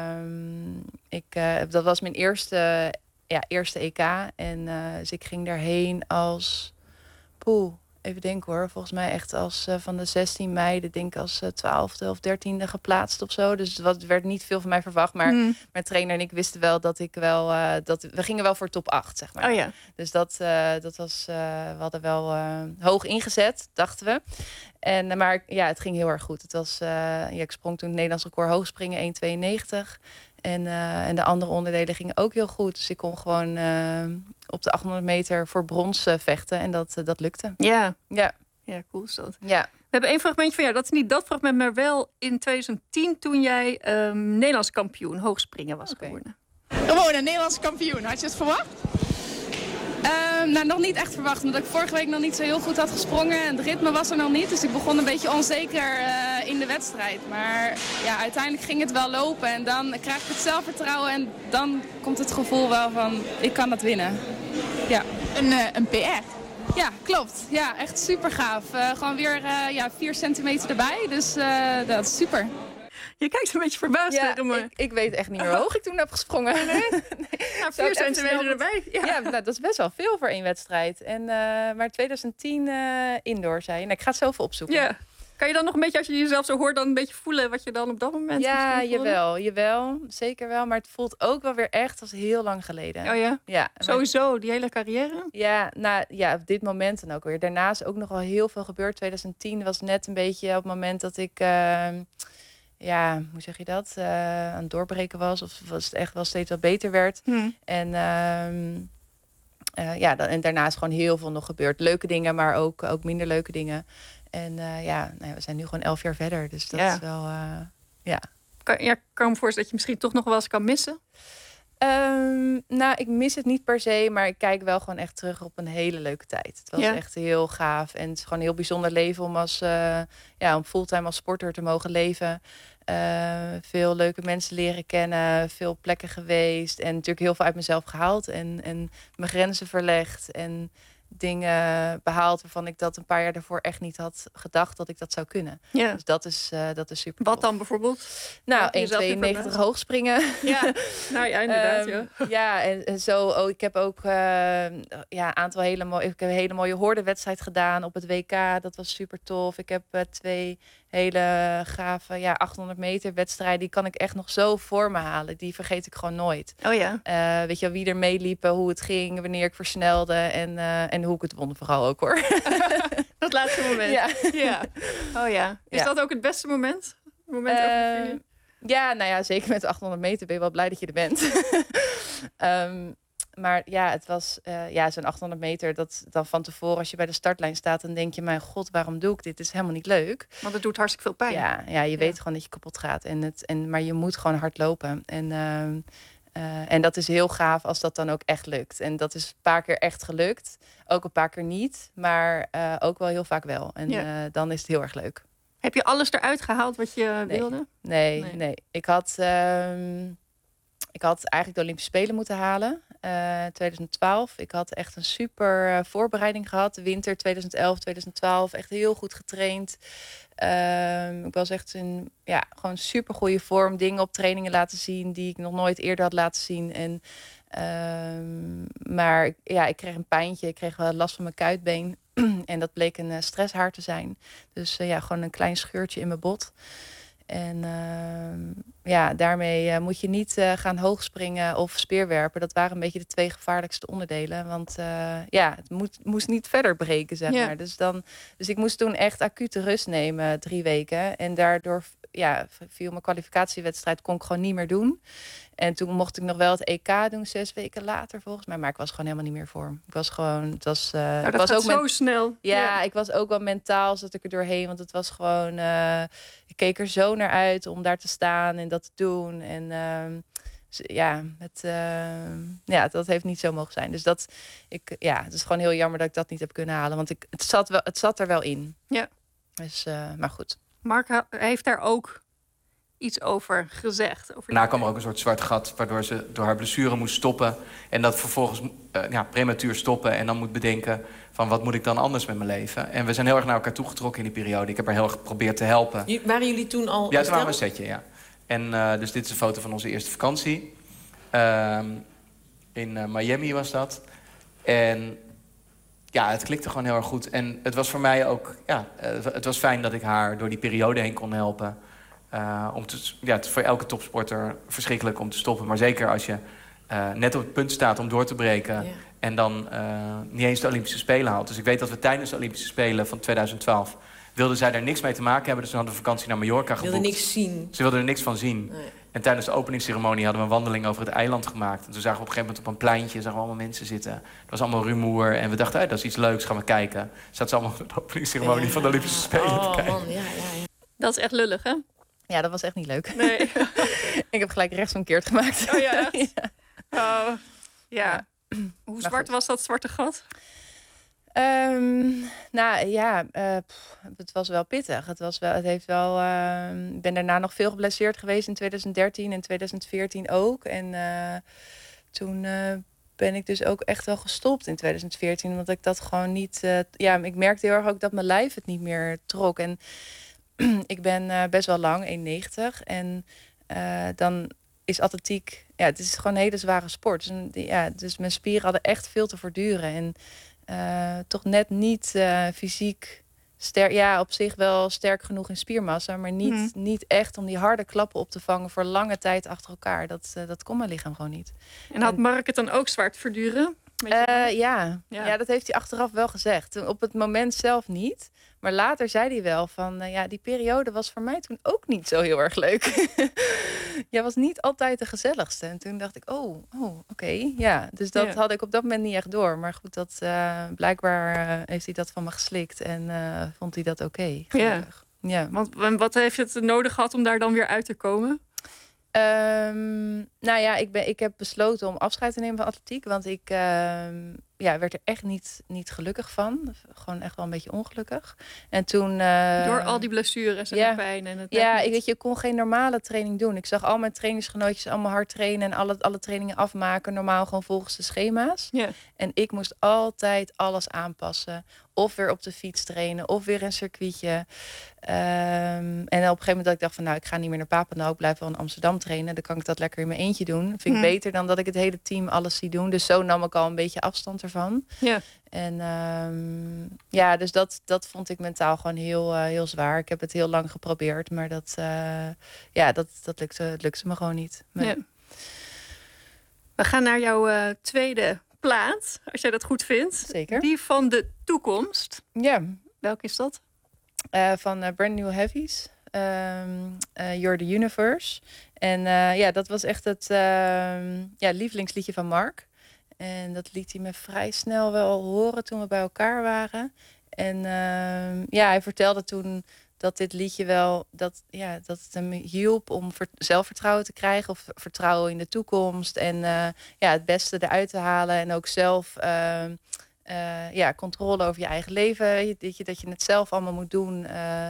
Dat was mijn eerste EK. En dus ik ging daarheen als even denken hoor. Volgens mij echt als van de 16 meiden, denk ik als 12e of 13e geplaatst of zo. Dus het werd niet veel van mij verwacht. Maar mijn trainer en ik wisten wel dat ik wel... we gingen wel voor top 8, zeg maar.
Oh ja.
Dus dat was... we hadden wel hoog ingezet, dachten we. Maar ja, het ging heel erg goed. Het was, ik sprong toen het Nederlands record hoogspringen 1,92. En de andere onderdelen gingen ook heel goed. Dus ik kon gewoon op de 800 meter voor brons vechten. En dat lukte.
Ja.
Ja,
Cool is dat.
Ja.
We hebben één fragmentje van jou. Dat is niet dat fragment, maar wel in 2010... toen jij Nederlands kampioen hoogspringen was geworden.
Gewoon een Nederlands kampioen. Had je het verwacht? Nog niet echt verwacht, omdat ik vorige week nog niet zo heel goed had gesprongen. En het ritme was er nog niet, dus ik begon een beetje onzeker in de wedstrijd. Maar ja, uiteindelijk ging het wel lopen en dan krijg ik het zelfvertrouwen. En dan komt het gevoel wel van, ik kan dat winnen. Ja. Een PR? Ja, klopt. Ja, echt super gaaf. Gewoon weer 4 centimeter erbij, dus dat is super.
Je kijkt een beetje verbaasd tegen me.
Ik weet echt niet meer hoe hoog ik toen heb gesprongen.
Nee? Ja, 4 centimeter erbij.
Ja, dat is best wel veel voor 1 wedstrijd. Maar 2010 indoor, zei je. Ik ga het zelf opzoeken.
Ja. Kan je dan nog een beetje, als je jezelf zo hoort, dan een beetje voelen wat je dan op dat moment
jawel. Zeker wel. Maar het voelt ook wel weer echt als heel lang geleden.
Oh ja?
Ja.
Sowieso, die hele carrière?
Ja, op dit moment dan ook weer. Daarnaast ook nog wel heel veel gebeurd. 2010 was net een beetje op het moment dat ik... hoe zeg je dat? Aan het doorbreken was. Of was het echt wel steeds wat beter werd. En daarnaast gewoon heel veel nog gebeurd. Leuke dingen, maar ook minder leuke dingen. En we zijn nu gewoon 11 jaar verder. Dus dat is wel,
Kan me voorstellen dat je misschien toch nog wel eens kan missen?
Ik mis het niet per se, maar ik kijk wel gewoon echt terug op een hele leuke tijd. Het was echt heel gaaf. En het is gewoon een heel bijzonder leven om om fulltime als sporter te mogen leven. Veel leuke mensen leren kennen, veel plekken geweest. En natuurlijk heel veel uit mezelf gehaald. En mijn grenzen verlegd. En dingen behaald waarvan ik dat een paar jaar daarvoor echt niet had gedacht dat ik dat zou kunnen. Ja. Dus dat is super.
Wat dan bijvoorbeeld?
1,92 hoog springen.
Ja, inderdaad.
En zo. Ik heb ook aantal hele mooie. Ik heb een hele mooie hoordenwedstrijd gedaan op het WK. Dat was super tof. Ik heb 2 hele gave 800 meter wedstrijden. Die kan ik echt nog zo voor me halen. Die vergeet ik gewoon nooit.
Oh ja.
Weet je wel, wie er meeliepen, hoe het ging, wanneer ik versnelde en hoe ik het won vooral ook hoor.
Dat laatste moment. Ja. Oh ja. Is dat ook het beste moment?
Zeker met de 800 meter ben je wel blij dat je er bent. Maar het was zo'n 800 meter. Dat dan van tevoren, als je bij de startlijn staat, dan denk je, mijn god, waarom doe ik dit? Dit is helemaal niet leuk.
Want het doet hartstikke veel pijn.
Ja, je weet gewoon dat je kapot gaat. Maar je moet gewoon hard lopen. En dat is heel gaaf als dat dan ook echt lukt. En dat is een paar keer echt gelukt. Ook een paar keer niet. Maar ook wel heel vaak wel. En dan is het heel erg leuk.
Heb je alles eruit gehaald wat je wilde?
Nee. Ik had eigenlijk de Olympische Spelen moeten halen. 2012. Ik had echt een super voorbereiding gehad. De winter 2011, 2012. Echt heel goed getraind. Ik was echt in gewoon super goede vorm. Dingen op trainingen laten zien die ik nog nooit eerder had laten zien. Maar ik kreeg een pijntje. Ik kreeg wel last van mijn kuitbeen. En dat bleek een stresshaar te zijn. Dus gewoon een klein scheurtje in mijn bot. En daarmee moet je niet gaan hoogspringen of speerwerpen. Dat waren een beetje de 2 gevaarlijkste onderdelen. Want het moest niet verder breken, zeg maar. Dus ik moest toen echt acute rust nemen, 3 weken. En daardoor viel mijn kwalificatiewedstrijd, kon ik gewoon niet meer doen. En toen mocht ik nog wel het EK doen, 6 weken later volgens mij. Maar ik was gewoon helemaal niet meer voor. Ik was gewoon... dat
gaat ook zo snel.
Ja, ik was ook wel mentaal, zat ik er doorheen. Want het was gewoon... ik keek er zo naar uit om daar te staan en dat te doen. En dat heeft niet zo mogen zijn. Dus het is gewoon heel jammer dat ik dat niet heb kunnen halen. Want het zat er wel in. Ja. Dus, maar goed.
Mark heeft daar ook iets over gezegd.
Daarna kwam er ook een soort zwart gat, waardoor ze door haar blessure moest stoppen. En dat vervolgens prematuur stoppen en dan moet bedenken van wat moet ik dan anders met mijn leven. En we zijn heel erg naar elkaar toegetrokken in die periode. Ik heb haar heel erg geprobeerd te helpen.
Waren jullie toen al...
Ja, toen waren we een setje, ja. En dus dit is een foto van onze eerste vakantie. In Miami was dat. En Ja, het klikte gewoon heel erg goed. En het was voor mij ook... Ja, het was fijn dat ik haar door die periode heen kon helpen. Het is voor elke topsporter verschrikkelijk om te stoppen. Maar zeker als je net op het punt staat om door te breken... Ja. En dan niet eens de Olympische Spelen haalt. Dus ik weet dat we tijdens de Olympische Spelen van 2012... wilden zij daar niks mee te maken hebben. Dus ze hadden vakantie naar Mallorca geboekt.
Ze wilden niks zien.
Ze wilden er niks van zien. Nee. En tijdens de openingsceremonie hadden we een wandeling over het eiland gemaakt. En toen zagen we op een gegeven moment op een pleintje... zagen we allemaal mensen zitten. Het was allemaal rumoer. En we dachten, dat is iets leuks, gaan we kijken. Zaten ze allemaal op de openingsceremonie van de Olympische Spelen te kijken. Man,
ja. Dat is echt lullig, hè?
Ja, dat was echt niet leuk.
Nee.
Ik heb gelijk rechtsomkeerd gemaakt.
Oh ja, echt? Ja. Hoe zwart was dat zwarte gat?
Het was wel pittig. Ik ben daarna nog veel geblesseerd geweest in 2013 en 2014 ook. En toen ben ik dus ook echt wel gestopt in 2014. Omdat ik dat gewoon niet... ik merkte heel erg ook dat mijn lijf het niet meer trok. En ik ben best wel lang, 1,90. En dan is atletiek... Ja, het is gewoon een hele zware sport. Dus mijn spieren hadden echt veel te verduren. En toch net niet fysiek sterk. Ja, op zich wel sterk genoeg in spiermassa. Maar niet echt om die harde klappen op te vangen voor lange tijd achter elkaar. Dat kon mijn lichaam gewoon niet.
En had Mark het dan ook zwaar te verduren?
Ja, dat heeft hij achteraf wel gezegd. Op het moment zelf niet. Maar later zei hij wel van... die periode was voor mij toen ook niet zo heel erg leuk. Jij was niet altijd de gezelligste. En toen dacht ik, oké. Ja, dus dat had ik op dat moment niet echt door. Maar goed, dat blijkbaar heeft hij dat van me geslikt. En vond hij dat oké. Ja.
Want wat heeft het nodig gehad om daar dan weer uit te komen?
Ik heb besloten om afscheid te nemen van atletiek. Want ik werd er echt niet gelukkig van. Gewoon echt wel een beetje ongelukkig. En toen...
Door al die blessures en pijn. En het
ik kon geen normale training doen. Ik zag al mijn trainingsgenootjes allemaal hard trainen... en alle trainingen afmaken. Normaal gewoon volgens de schema's.
Ja.
En ik moest altijd alles aanpassen. Of weer op de fiets trainen. Of weer een circuitje. En op een gegeven moment dat ik dacht van... ik ga niet meer naar Papendal. Ik blijf wel in Amsterdam trainen. Dan kan ik dat lekker in mijn eentje doen. Vind ik beter dan dat ik het hele team alles zie doen. Dus zo nam ik al een beetje afstand ervan.
Ja.
En dus dat vond ik mentaal gewoon heel zwaar. Ik heb het heel lang geprobeerd. Maar dat lukte me gewoon niet. Nee.
Ja. We gaan naar jouw tweede plaat. Als jij dat goed vindt.
Zeker.
Die van de toekomst.
Ja.
Welke is dat?
Van Brand New Heavies. You're the Universe. En dat was echt het lievelingsliedje van Mark. En dat liet hij me vrij snel wel horen toen we bij elkaar waren. En hij vertelde toen dat dit liedje wel... dat het hem hielp om zelfvertrouwen te krijgen... of vertrouwen in de toekomst. En het beste eruit te halen. En ook zelf controle over je eigen leven. Dat je het zelf allemaal moet doen...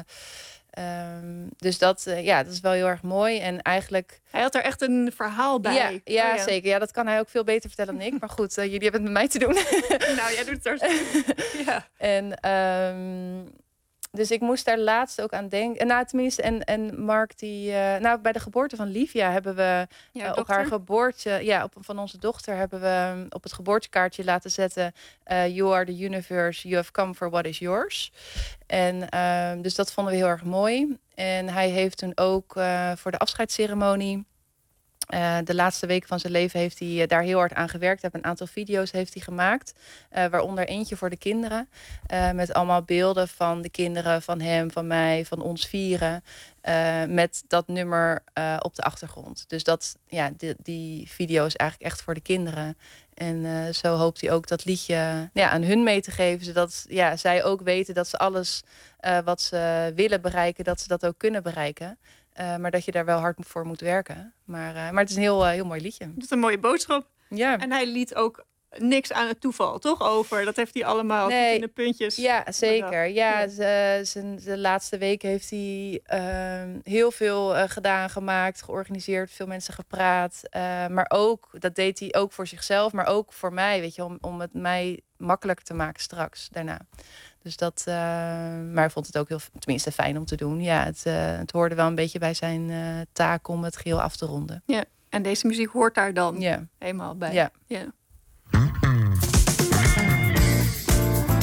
Dus dat is wel heel erg mooi. En eigenlijk...
Hij had er echt een verhaal bij.
Ja, zeker. Ja, dat kan hij ook veel beter vertellen dan ik. Maar goed, jullie hebben het met mij te doen.
Nou, jij doet het er. Ja.
En dus ik moest daar laatst ook aan denken. En Mark, bij de geboorte van Livia hebben we op haar geboorte... van onze dochter hebben we op het geboortekaartje laten zetten... You are the universe, you have come for what is yours. En dus dat vonden we heel erg mooi. En hij heeft toen ook voor de afscheidsceremonie... de laatste weken van zijn leven heeft hij daar heel hard aan gewerkt. Hij heeft een aantal video's heeft hij gemaakt. Waaronder eentje voor de kinderen. Met allemaal beelden van de kinderen, van hem, van mij, van ons vieren. Met dat nummer op de achtergrond. Dus die video is eigenlijk echt voor de kinderen. En zo hoopt hij ook dat liedje aan hun mee te geven. Zodat zij ook weten dat ze alles wat ze willen bereiken... dat ze dat ook kunnen bereiken. Maar dat je daar wel hard voor moet werken. Maar het is een heel mooi liedje.
Het is een mooie boodschap.
Ja.
En hij liet ook niks aan het toeval, toch? Over. Dat heeft hij allemaal in de puntjes.
Ja, zeker. Ja, de laatste weken heeft hij heel veel gedaan, gemaakt, georganiseerd. Veel mensen gepraat. Maar ook, dat deed hij ook voor zichzelf. Maar ook voor mij, weet je, om het mij makkelijker te maken straks, daarna. Dus dat, maar ik vond het ook tenminste fijn om te doen. Ja, het hoorde wel een beetje bij zijn taak om het geheel af te ronden.
Ja, en deze muziek hoort daar dan helemaal bij.
Ja.
Ja.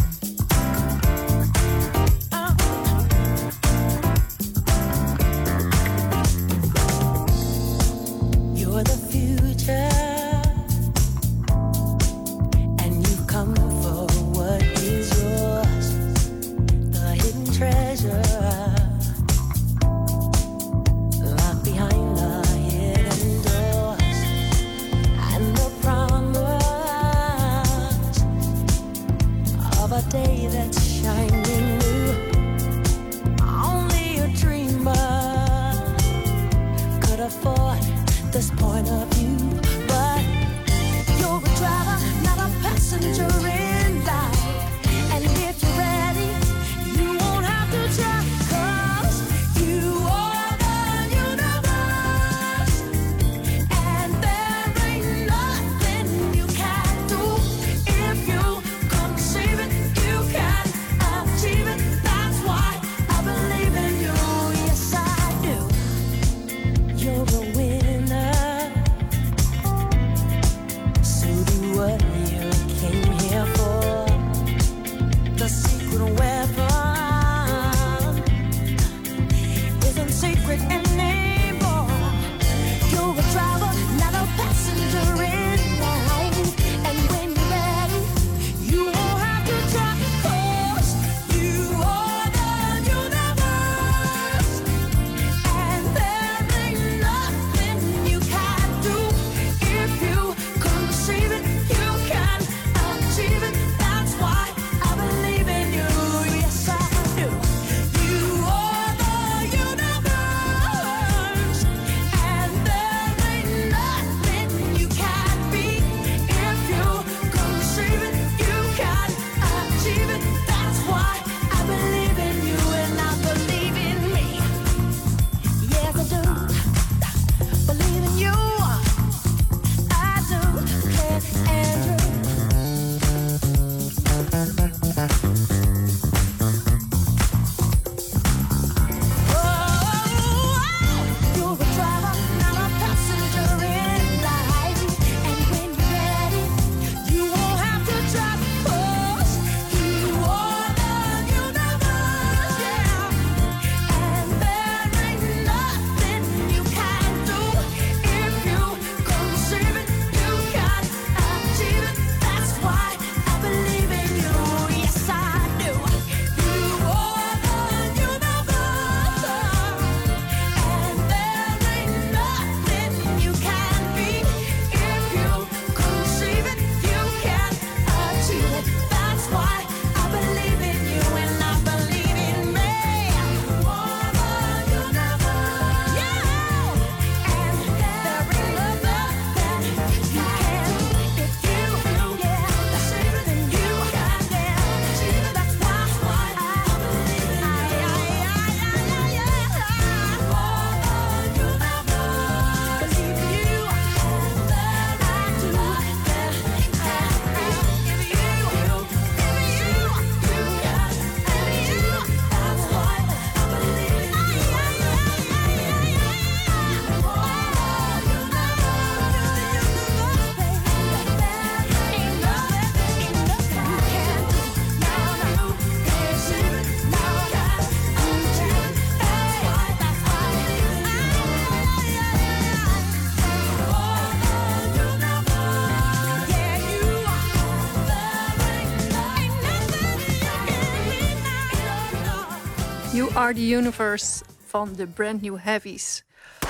You Are The Universe van de Brand New Heavies.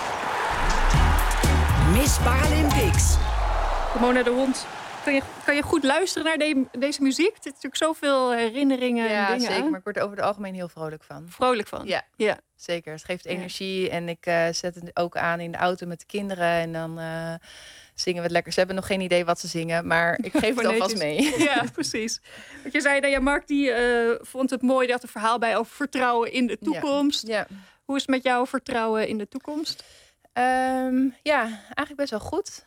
Miss Paralympics.
Ramona de Hond, kan je goed luisteren naar deze muziek? Er zitten natuurlijk zoveel herinneringen en dingen
zeker,
aan.
maar ik word er over het algemeen heel vrolijk van.
Vrolijk van?
Ja. Zeker. Het geeft energie en ik zet het ook aan in de auto met de kinderen en dan zingen we het lekker. Ze hebben nog geen idee wat ze zingen, maar ik geef het alvast mee.
Ja, precies. Want je zei, Mark die vond het mooi, die had een verhaal bij over vertrouwen in de toekomst.
Ja.
Hoe is het met jouw vertrouwen in de toekomst?
Eigenlijk best wel goed.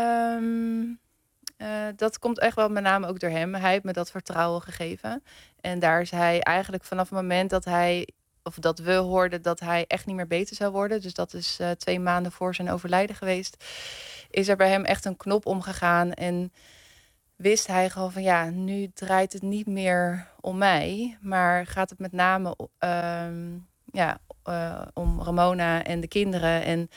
Dat komt echt wel met name ook door hem. Hij heeft me dat vertrouwen gegeven. En daar is hij eigenlijk vanaf het moment dat we hoorden dat hij echt niet meer beter zou worden. Dus dat is 2 maanden voor zijn overlijden geweest. Is er bij hem echt een knop omgegaan. En wist hij gewoon van nu draait het niet meer om mij. Maar gaat het met name om Ramona en de kinderen. En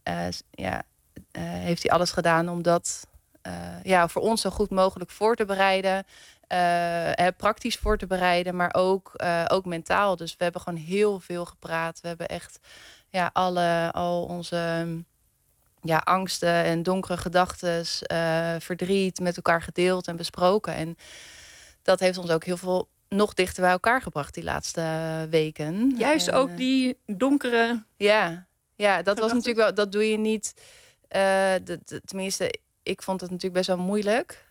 heeft hij alles gedaan om dat voor ons zo goed mogelijk voor te bereiden. Praktisch voor te bereiden, maar ook mentaal. Dus we hebben gewoon heel veel gepraat. We hebben echt al onze angsten en donkere gedachten, verdriet met elkaar gedeeld en besproken. En dat heeft ons ook heel veel nog dichter bij elkaar gebracht die laatste weken.
Juist ook die donkere...
Ja, dat was natuurlijk wel... Dat doe je niet... tenminste, ik vond het natuurlijk best wel moeilijk.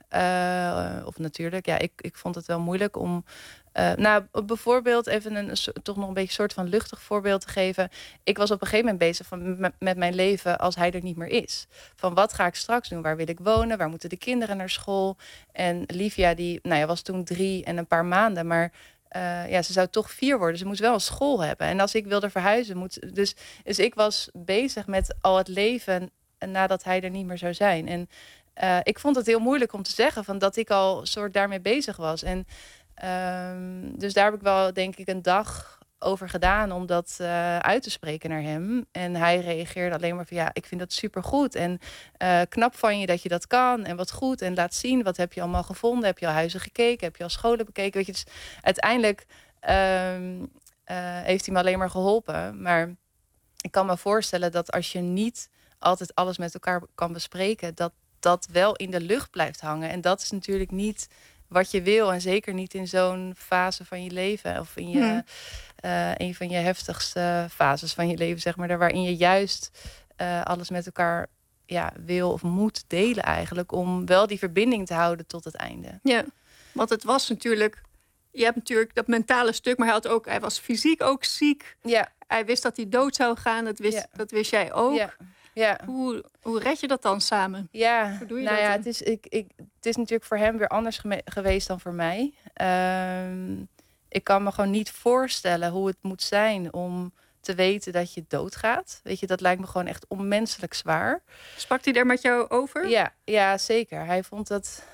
Ik vond het wel moeilijk om... bijvoorbeeld even toch nog een beetje soort van luchtig voorbeeld te geven. Ik was op een gegeven moment bezig met mijn leven als hij er niet meer is. Van wat ga ik straks doen? Waar wil ik wonen? Waar moeten de kinderen naar school? En Livia, die was toen 3 en een paar maanden, maar ze zou toch 4 worden. Ze moest wel een school hebben. En als ik wilde verhuizen, dus ik was bezig met al het leven nadat hij er niet meer zou zijn. En ik vond het heel moeilijk om te zeggen van dat ik al soort daarmee bezig was. En dus daar heb ik wel, denk ik, een dag over gedaan om dat uit te spreken naar hem. En hij reageerde alleen maar van ik vind dat supergoed. En knap van je dat je dat kan. En wat goed. En laat zien, wat heb je allemaal gevonden? Heb je al huizen gekeken? Heb je al scholen bekeken? Weet je, dus uiteindelijk heeft hij me alleen maar geholpen. Maar ik kan me voorstellen dat als je niet altijd alles met elkaar kan bespreken, dat wel in de lucht blijft hangen. En dat is natuurlijk niet wat je wil. En zeker niet in zo'n fase van je leven. Of in je een van je heftigste fases van je leven, zeg maar. Waarin je juist alles met elkaar wil of moet delen eigenlijk. Om wel die verbinding te houden tot het einde.
Ja, want het was natuurlijk... Je hebt natuurlijk dat mentale stuk, maar hij was fysiek ook ziek. Ja. Hij wist dat hij dood zou gaan. Dat wist jij ook. Ja. Ja. Hoe red je dat dan samen?
Ja,
hoe doe je dat
het is natuurlijk voor hem weer anders geweest dan voor mij. Ik kan me gewoon niet voorstellen hoe het moet zijn om te weten dat je doodgaat. Weet je, dat lijkt me gewoon echt onmenselijk zwaar.
Sprak hij daar met jou over?
Ja, zeker. Hij vond dat...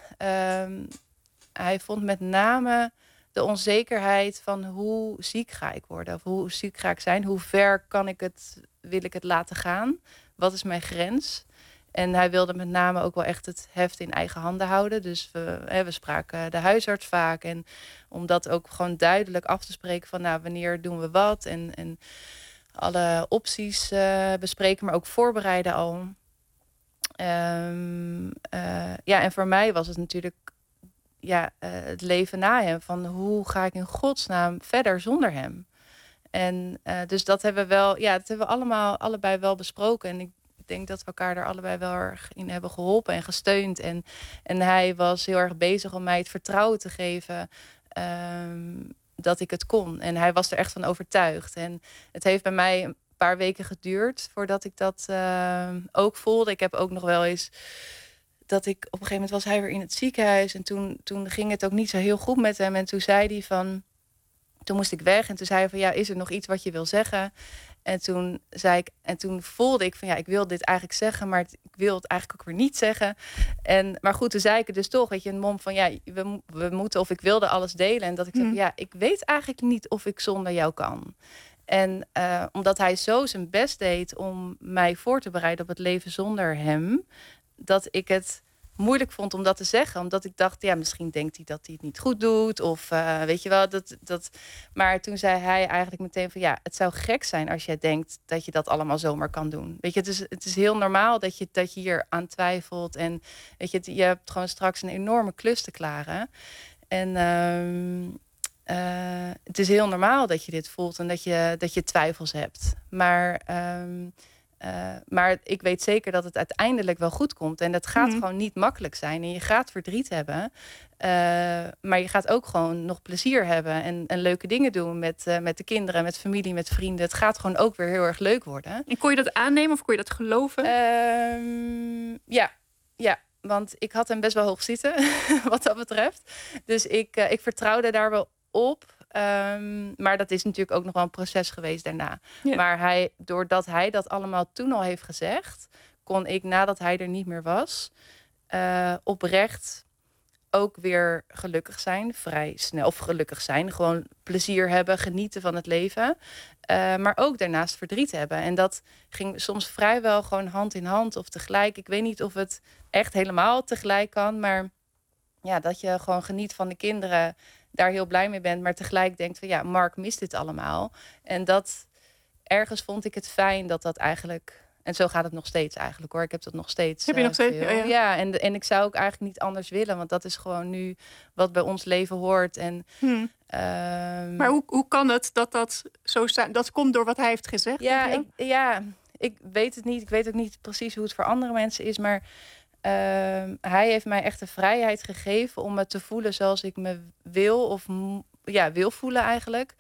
hij vond met name de onzekerheid van hoe ziek ga ik worden? Of hoe ziek ga ik zijn? Hoe ver wil ik het laten gaan? Wat is mijn grens? En hij wilde met name ook wel echt het heft in eigen handen houden. Dus we spraken de huisarts vaak. En om dat ook gewoon duidelijk af te spreken van wanneer doen we wat. En alle opties bespreken, maar ook voorbereiden al. En voor mij was het natuurlijk het leven na hem. Van hoe ga ik in godsnaam verder zonder hem? En dus dat hebben we wel, dat hebben we allebei wel besproken. En ik denk dat we elkaar er allebei wel erg in hebben geholpen en gesteund. En hij was heel erg bezig om mij het vertrouwen te geven dat ik het kon. En hij was er echt van overtuigd. En het heeft bij mij een paar weken geduurd voordat ik dat ook voelde. Ik heb ook nog wel eens dat ik op een gegeven moment was hij weer in het ziekenhuis. En toen ging het ook niet zo heel goed met hem. En toen zei hij van... Toen moest ik weg en toen zei hij van is er nog iets wat je wil zeggen? En toen zei ik, en toen voelde ik van ik wil dit eigenlijk zeggen, maar ik wil het eigenlijk ook weer niet zeggen. Maar goed, toen zei ik het dus toch, weet je, een mom van we moeten of ik wilde alles delen. En dat ik zei ik weet eigenlijk niet of ik zonder jou kan. En omdat hij zo zijn best deed om mij voor te bereiden op het leven zonder hem, dat ik het moeilijk vond om dat te zeggen. Omdat ik dacht, ja, misschien denkt hij dat hij het niet goed doet. Of weet je wel, dat. Maar toen zei hij eigenlijk meteen van, ja, het zou gek zijn als jij denkt dat je dat allemaal zomaar kan doen. Weet je, het is heel normaal dat je hier aan twijfelt. En weet je, je hebt gewoon straks een enorme klus te klaren. En het is heel normaal dat je dit voelt en dat je twijfels hebt. Maar ik weet zeker dat het uiteindelijk wel goed komt. En dat gaat gewoon niet makkelijk zijn. En je gaat verdriet hebben. Maar je gaat ook gewoon nog plezier hebben. En leuke dingen doen met de kinderen, met familie, met vrienden. Het gaat gewoon ook weer heel erg leuk worden.
En kon je dat aannemen of kon je dat geloven?
Ja. Want ik had hem best wel hoog zitten, wat dat betreft. Dus ik vertrouwde daar wel op. Maar dat is natuurlijk ook nog wel een proces geweest daarna. Ja. Maar doordat hij dat allemaal toen al heeft gezegd, kon ik nadat hij er niet meer was, oprecht ook weer gelukkig zijn. Vrij snel, of gelukkig zijn. Gewoon plezier hebben, genieten van het leven. Maar ook daarnaast verdriet hebben. En dat ging soms vrijwel gewoon hand in hand of tegelijk. Ik weet niet of het echt helemaal tegelijk kan. Maar ja, dat je gewoon geniet van de kinderen, daar heel blij mee bent, maar tegelijk denkt van ja, Mark mist dit allemaal. En dat ergens vond ik het fijn dat eigenlijk. En zo gaat het nog steeds eigenlijk hoor. Ik heb dat nog steeds.
Heb je nog steeds?
Ja, en ik zou ook eigenlijk niet anders willen, want dat is gewoon nu wat bij ons leven hoort. En,
maar hoe kan het dat zo zijn? Dat komt door wat hij heeft gezegd?
Ik weet het niet. Ik weet ook niet precies hoe het voor andere mensen is, maar hij heeft mij echt de vrijheid gegeven om me te voelen zoals ik me wil wil voelen eigenlijk.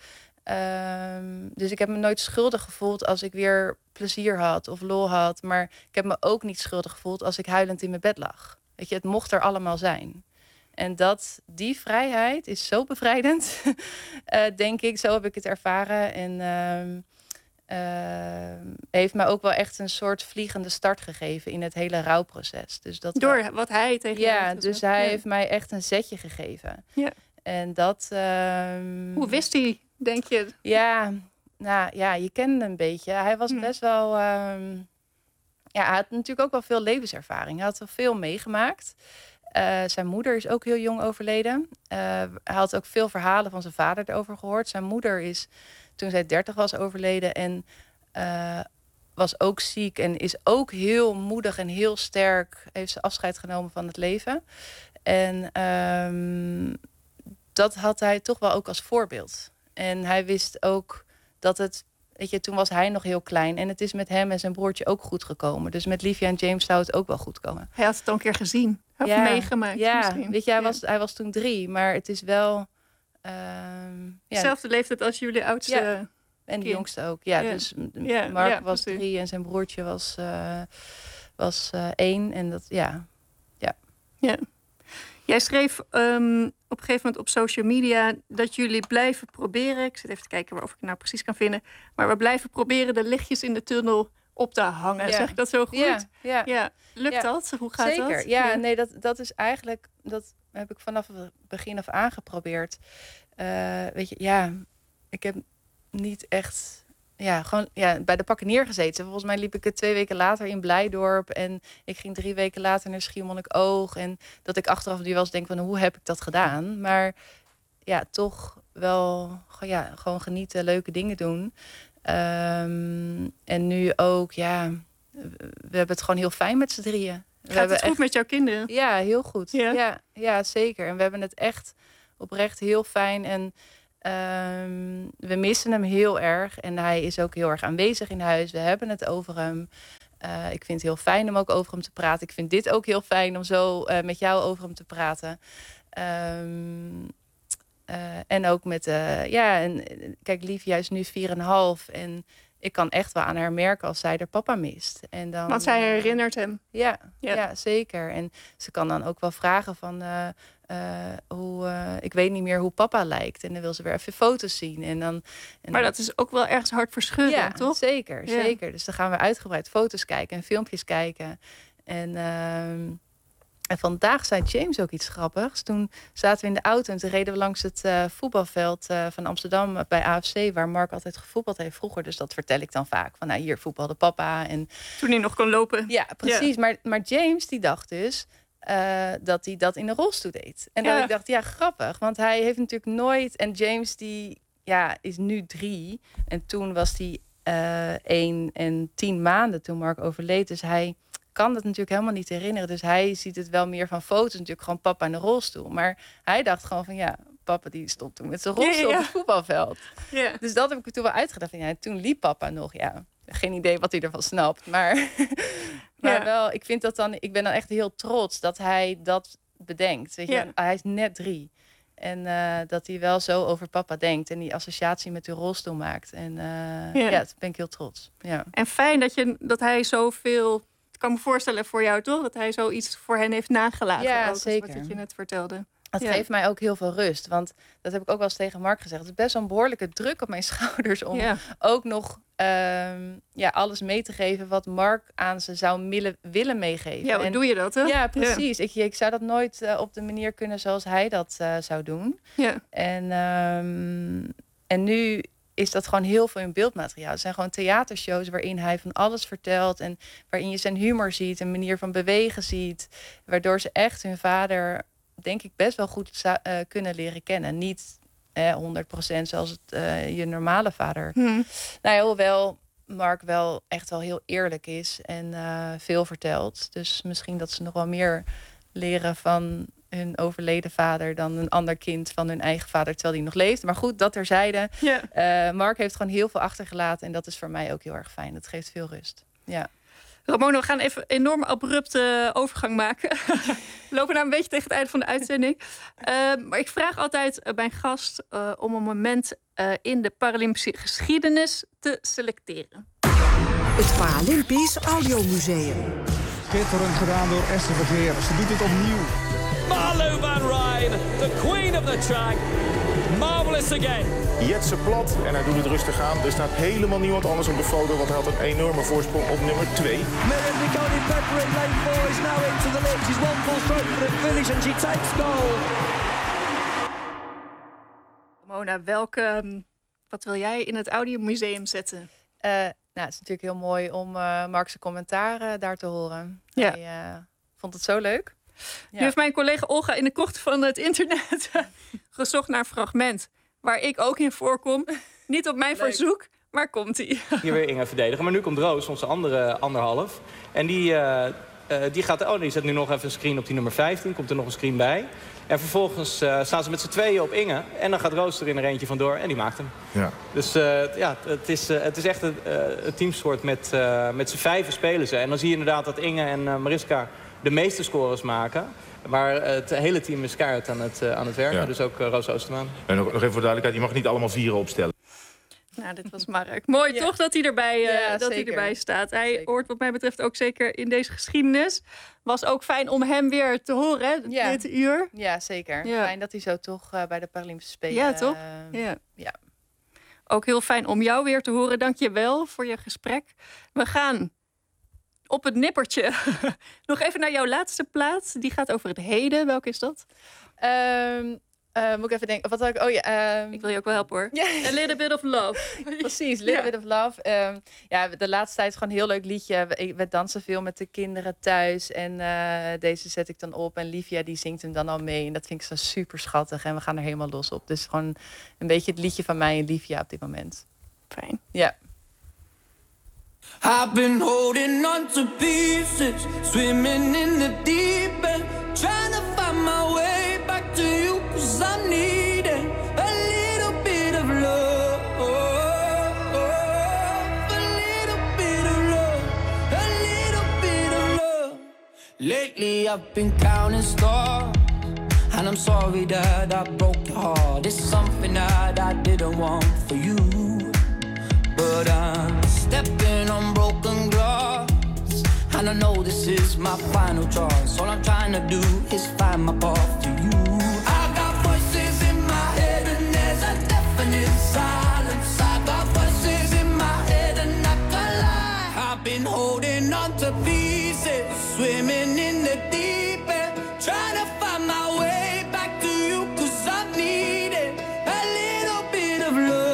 Dus ik heb me nooit schuldig gevoeld als ik weer plezier had of lol had. Maar ik heb me ook niet schuldig gevoeld als ik huilend in mijn bed lag. Weet je, het mocht er allemaal zijn. En die vrijheid is zo bevrijdend, denk ik. Zo heb ik het ervaren. En heeft mij ook wel echt een soort vliegende start gegeven in het hele rouwproces. Dus
door wat hij tegen jou heeft
dus hij heeft mij echt een zetje gegeven. Ja. En dat.
Hoe wist hij, denk je?
Ja, je kende hem een beetje. Hij was best wel. Hij had natuurlijk ook wel veel levenservaring. Hij had wel veel meegemaakt. Zijn moeder is ook heel jong overleden. Hij had ook veel verhalen van zijn vader erover gehoord. Zijn moeder is, toen zij 30 was, overleden en was ook ziek en is ook heel moedig en heel sterk. Heeft ze afscheid genomen van het leven. En dat had hij toch wel ook als voorbeeld. En hij wist ook dat het, weet je, toen was hij nog heel klein. En het is met hem en zijn broertje ook goed gekomen. Dus met Livia en James zou het ook wel goed komen.
Hij had het al een keer gezien. Of meegemaakt.
Ja,
misschien.
Weet je, hij was toen 3. Maar het is wel.
Dezelfde leeftijd als jullie oudste.
Ja. En de jongste ook. Ja, dus Mark was 3 en zijn broertje was 1. En dat, ja.
Jij schreef op een gegeven moment op social media dat jullie blijven proberen. Ik zit even te kijken waarof ik het nou precies kan vinden. Maar we blijven proberen de lichtjes in de tunnel op te hangen. Ja. Zeg ik dat zo goed? Ja. Lukt dat? Hoe gaat dat?
Zeker. Ja, nee, dat is eigenlijk. Dat heb ik vanaf het begin af aan geprobeerd. Weet je, ik heb niet echt. Gewoon bij de pakken neergezeten. Volgens mij liep ik het 2 weken later in Blijdorp. En ik ging 3 weken later naar Schiermonnikoog. En dat ik achteraf nu wel eens denk van hoe heb ik dat gedaan? Maar ja, toch wel gewoon genieten, leuke dingen doen. En nu ook, we hebben het gewoon heel fijn met z'n drieën.
Gaat het goed met jouw kinderen?
Ja, heel goed. Ja, zeker. En we hebben het echt oprecht heel fijn. En we missen hem heel erg. En hij is ook heel erg aanwezig in huis. We hebben het over hem. Ik vind het heel fijn om ook over hem te praten. Ik vind dit ook heel fijn om zo met jou over hem te praten. En ook met... en kijk, Livia is nu 4,5. En ik kan echt wel aan haar merken als zij haar papa mist. En dan,
want zij herinnert hem.
Ja, zeker. En ze kan dan ook wel vragen van... ik weet niet meer hoe papa lijkt. En dan wil ze weer even foto's zien. Maar
dat is ook wel ergens hartverscheurend, toch?
Zeker. Dus dan gaan we uitgebreid foto's kijken en filmpjes kijken. En vandaag zei James ook iets grappigs. Toen zaten we in de auto en toen reden we langs het voetbalveld van Amsterdam bij AFC, waar Mark altijd gevoetbald heeft vroeger. Dus dat vertel ik dan vaak. Van hier voetbalde papa. En
toen hij nog kon lopen.
Ja, precies. Ja. Maar James die dacht dus, dat hij dat in een rolstoel deed. En dat ik dacht, ja, grappig. Want hij heeft natuurlijk nooit... En James, die is nu 3. En toen was hij 1 en 10 maanden toen Mark overleed. Dus hij kan dat natuurlijk helemaal niet herinneren. Dus hij ziet het wel meer van foto's. Natuurlijk gewoon papa in de rolstoel. Maar hij dacht gewoon van, papa die stond toen met zijn rolstoel op het voetbalveld. Ja. Dus dat heb ik toen wel uitgedacht. En toen liep papa nog, geen idee wat hij ervan snapt. Maar wel, ik vind dat dan... Ik ben dan echt heel trots dat hij dat bedenkt. Weet je? Hij is net 3. En dat hij wel zo over papa denkt. En die associatie met die rolstoel maakt. En daar ben ik heel trots. Ja.
En fijn dat hij zoveel... Ik kan me voorstellen voor jou toch? Dat hij zoiets voor hen heeft nagelaten.
Ja,
ook,
zeker.
Wat je net vertelde.
Het geeft mij ook heel veel rust. Want dat heb ik ook wel eens tegen Mark gezegd. Het is best wel een behoorlijke druk op mijn schouders. Om ook nog alles mee te geven wat Mark aan ze zou willen meegeven.
Ja, hoe doe je dat? Hè?
Ja, precies. Ja. Ik zou dat nooit op de manier kunnen zoals hij dat zou doen.
Ja.
En nu is dat gewoon heel veel in beeldmateriaal. Het zijn gewoon theatershows waarin hij van alles vertelt. En waarin je zijn humor ziet. Een manier van bewegen ziet. Waardoor ze echt hun vader... denk ik best wel goed kunnen leren kennen. Niet 100% zoals het je normale vader. Nou ja, hoewel Mark wel echt wel heel eerlijk is en veel vertelt. Dus misschien dat ze nog wel meer leren van hun overleden vader dan een ander kind van hun eigen vader terwijl die nog leeft. Maar goed, dat terzijde. Ja. Mark heeft gewoon heel veel achtergelaten en dat is voor mij ook heel erg fijn. Dat geeft veel rust. Ja.
Ramona, we gaan even een enorm abrupte overgang maken. We lopen nou een beetje tegen het einde van de uitzending. Maar ik vraag altijd mijn gast om een moment in de Paralympische geschiedenis te selecteren.
Het Paralympisch Audiomuseum.
Schitterend gedaan door Esther Vergeer. Ze doet het opnieuw.
Marlo van Rijn, the queen of the track. Marvelous again.
Jetse plat en hij doet het rustig aan. Er staat helemaal niemand anders op de foto, want hij had een enorme voorsprong op nummer 2.
Miriam Nicole Pepper in lane 4 is now into the lead. She's one full stroke for the finish and she takes gold.
Mona, wat wil jij in het Audiomuseum zetten?
Het is natuurlijk heel mooi om Mark's commentaar daar te horen.
Ja.
Hij vond het zo leuk.
Nu heeft mijn collega Olga in de krocht van het internet gezocht naar een fragment waar ik ook in voorkom. Niet op mijn verzoek, maar komt-ie.
Hier weer Inge verdedigen. Maar nu komt Roos, onze andere anderhalf. En die zet nu nog even een screen op die nummer 15. Komt er nog een screen bij. En vervolgens staan ze met z'n tweeën op Inge. En dan gaat Roos er in er eentje vandoor en die maakt hem. Ja. Dus het is echt een teamsport met z'n 5 spelen ze. En dan zie je inderdaad dat Inge en Mariska de meeste scores maken. Maar het hele team is keihard aan het werken. Ja. Dus ook Roos Oosterman.
En nog even voor duidelijkheid, je mag niet allemaal 4 opstellen.
Nou, dit was Mark. Mooi toch dat hij erbij staat. Hij hoort wat mij betreft ook zeker in deze geschiedenis. Was ook fijn om hem weer te horen dit uur.
Ja, zeker. Ja. Fijn dat hij zo toch bij de Paralympische Spelen...
Ja, toch? Ja. Ook heel fijn om jou weer te horen. Dank je wel voor je gesprek. We gaan op het nippertje nog even naar jouw laatste plaats. Die gaat over het heden. Welke is dat?
Moet ik even denken. Wat had ik?
Ik wil je ook wel helpen hoor. A Little Bit of Love.
Precies, Little Bit of Love. De laatste tijd is gewoon een heel leuk liedje. We dansen veel met de kinderen thuis. En deze zet ik dan op. En Livia die zingt hem dan al mee. En dat vind ik zo super schattig. En we gaan er helemaal los op. Dus gewoon een beetje het liedje van mij en Livia op dit moment.
Fijn.
Ja.
I've been holding on to pieces, swimming in the deep end, trying to find my way back to you, 'cause I need it, a little bit of love, a little bit of love, a little bit of love. Lately I've been counting stars, and I'm sorry that I broke your heart. It's something that I didn't want for you, but I'm stepping on broken glass, and I know this is my final choice. All I'm trying to do is find my path to you. I got voices in my head and there's a definite silence. I got voices in my head and I can't lie. I've been holding on to pieces, swimming in the deep end, trying to find my way back to you, 'cause I need it, a little bit of love.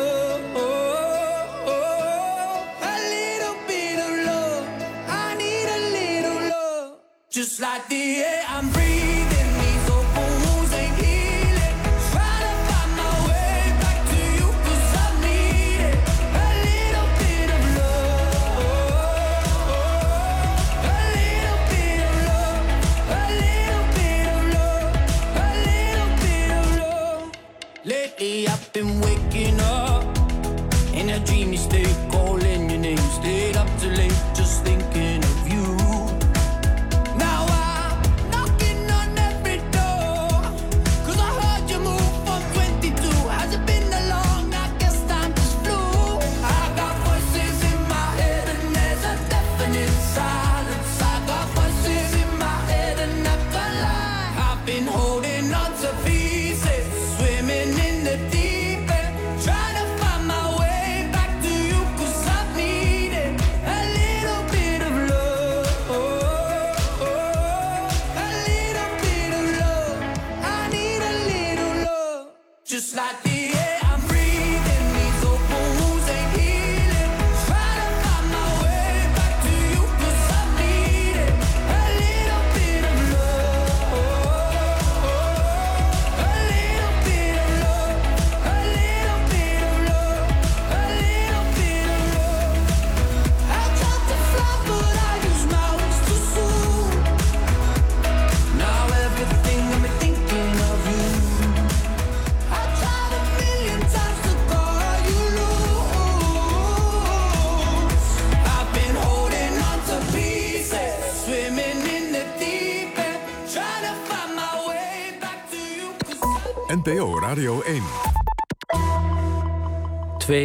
Just like like the air I'm breathing. These open wounds ain't healing. Trying to find my way back to you, 'cause I need it. A little bit of love. A little bit of love. A little bit of love. A little bit of love. Lately I've been waking up in a dreamy state, calling your name. Stayed up too late, just thinking of you. Now I'm knocking on every door, 'cause I heard you move from 22. Has it been that long? I guess time just flew. I got voices in my head and there's a definite silence. I got voices in my head and I can't lie. I've been holding on to pieces, swimming in the deep end, trying to find my way back to you, 'cause I need it. A little bit of love. A little bit of love. I need a little love. Just like the air I'm breathing. These open wounds ain't healing. Trying to find my way back to you, 'cause I need it. A little bit of love. A little bit of love. A little bit of love. A little bit of love. I tried to fly, but I use my wings too soon. Now everything got me thinking of you. I tried a million times to call you loose. I've been holding on to pieces, swimming in the deep end, trying to find my way back to you.
NPO Radio 1.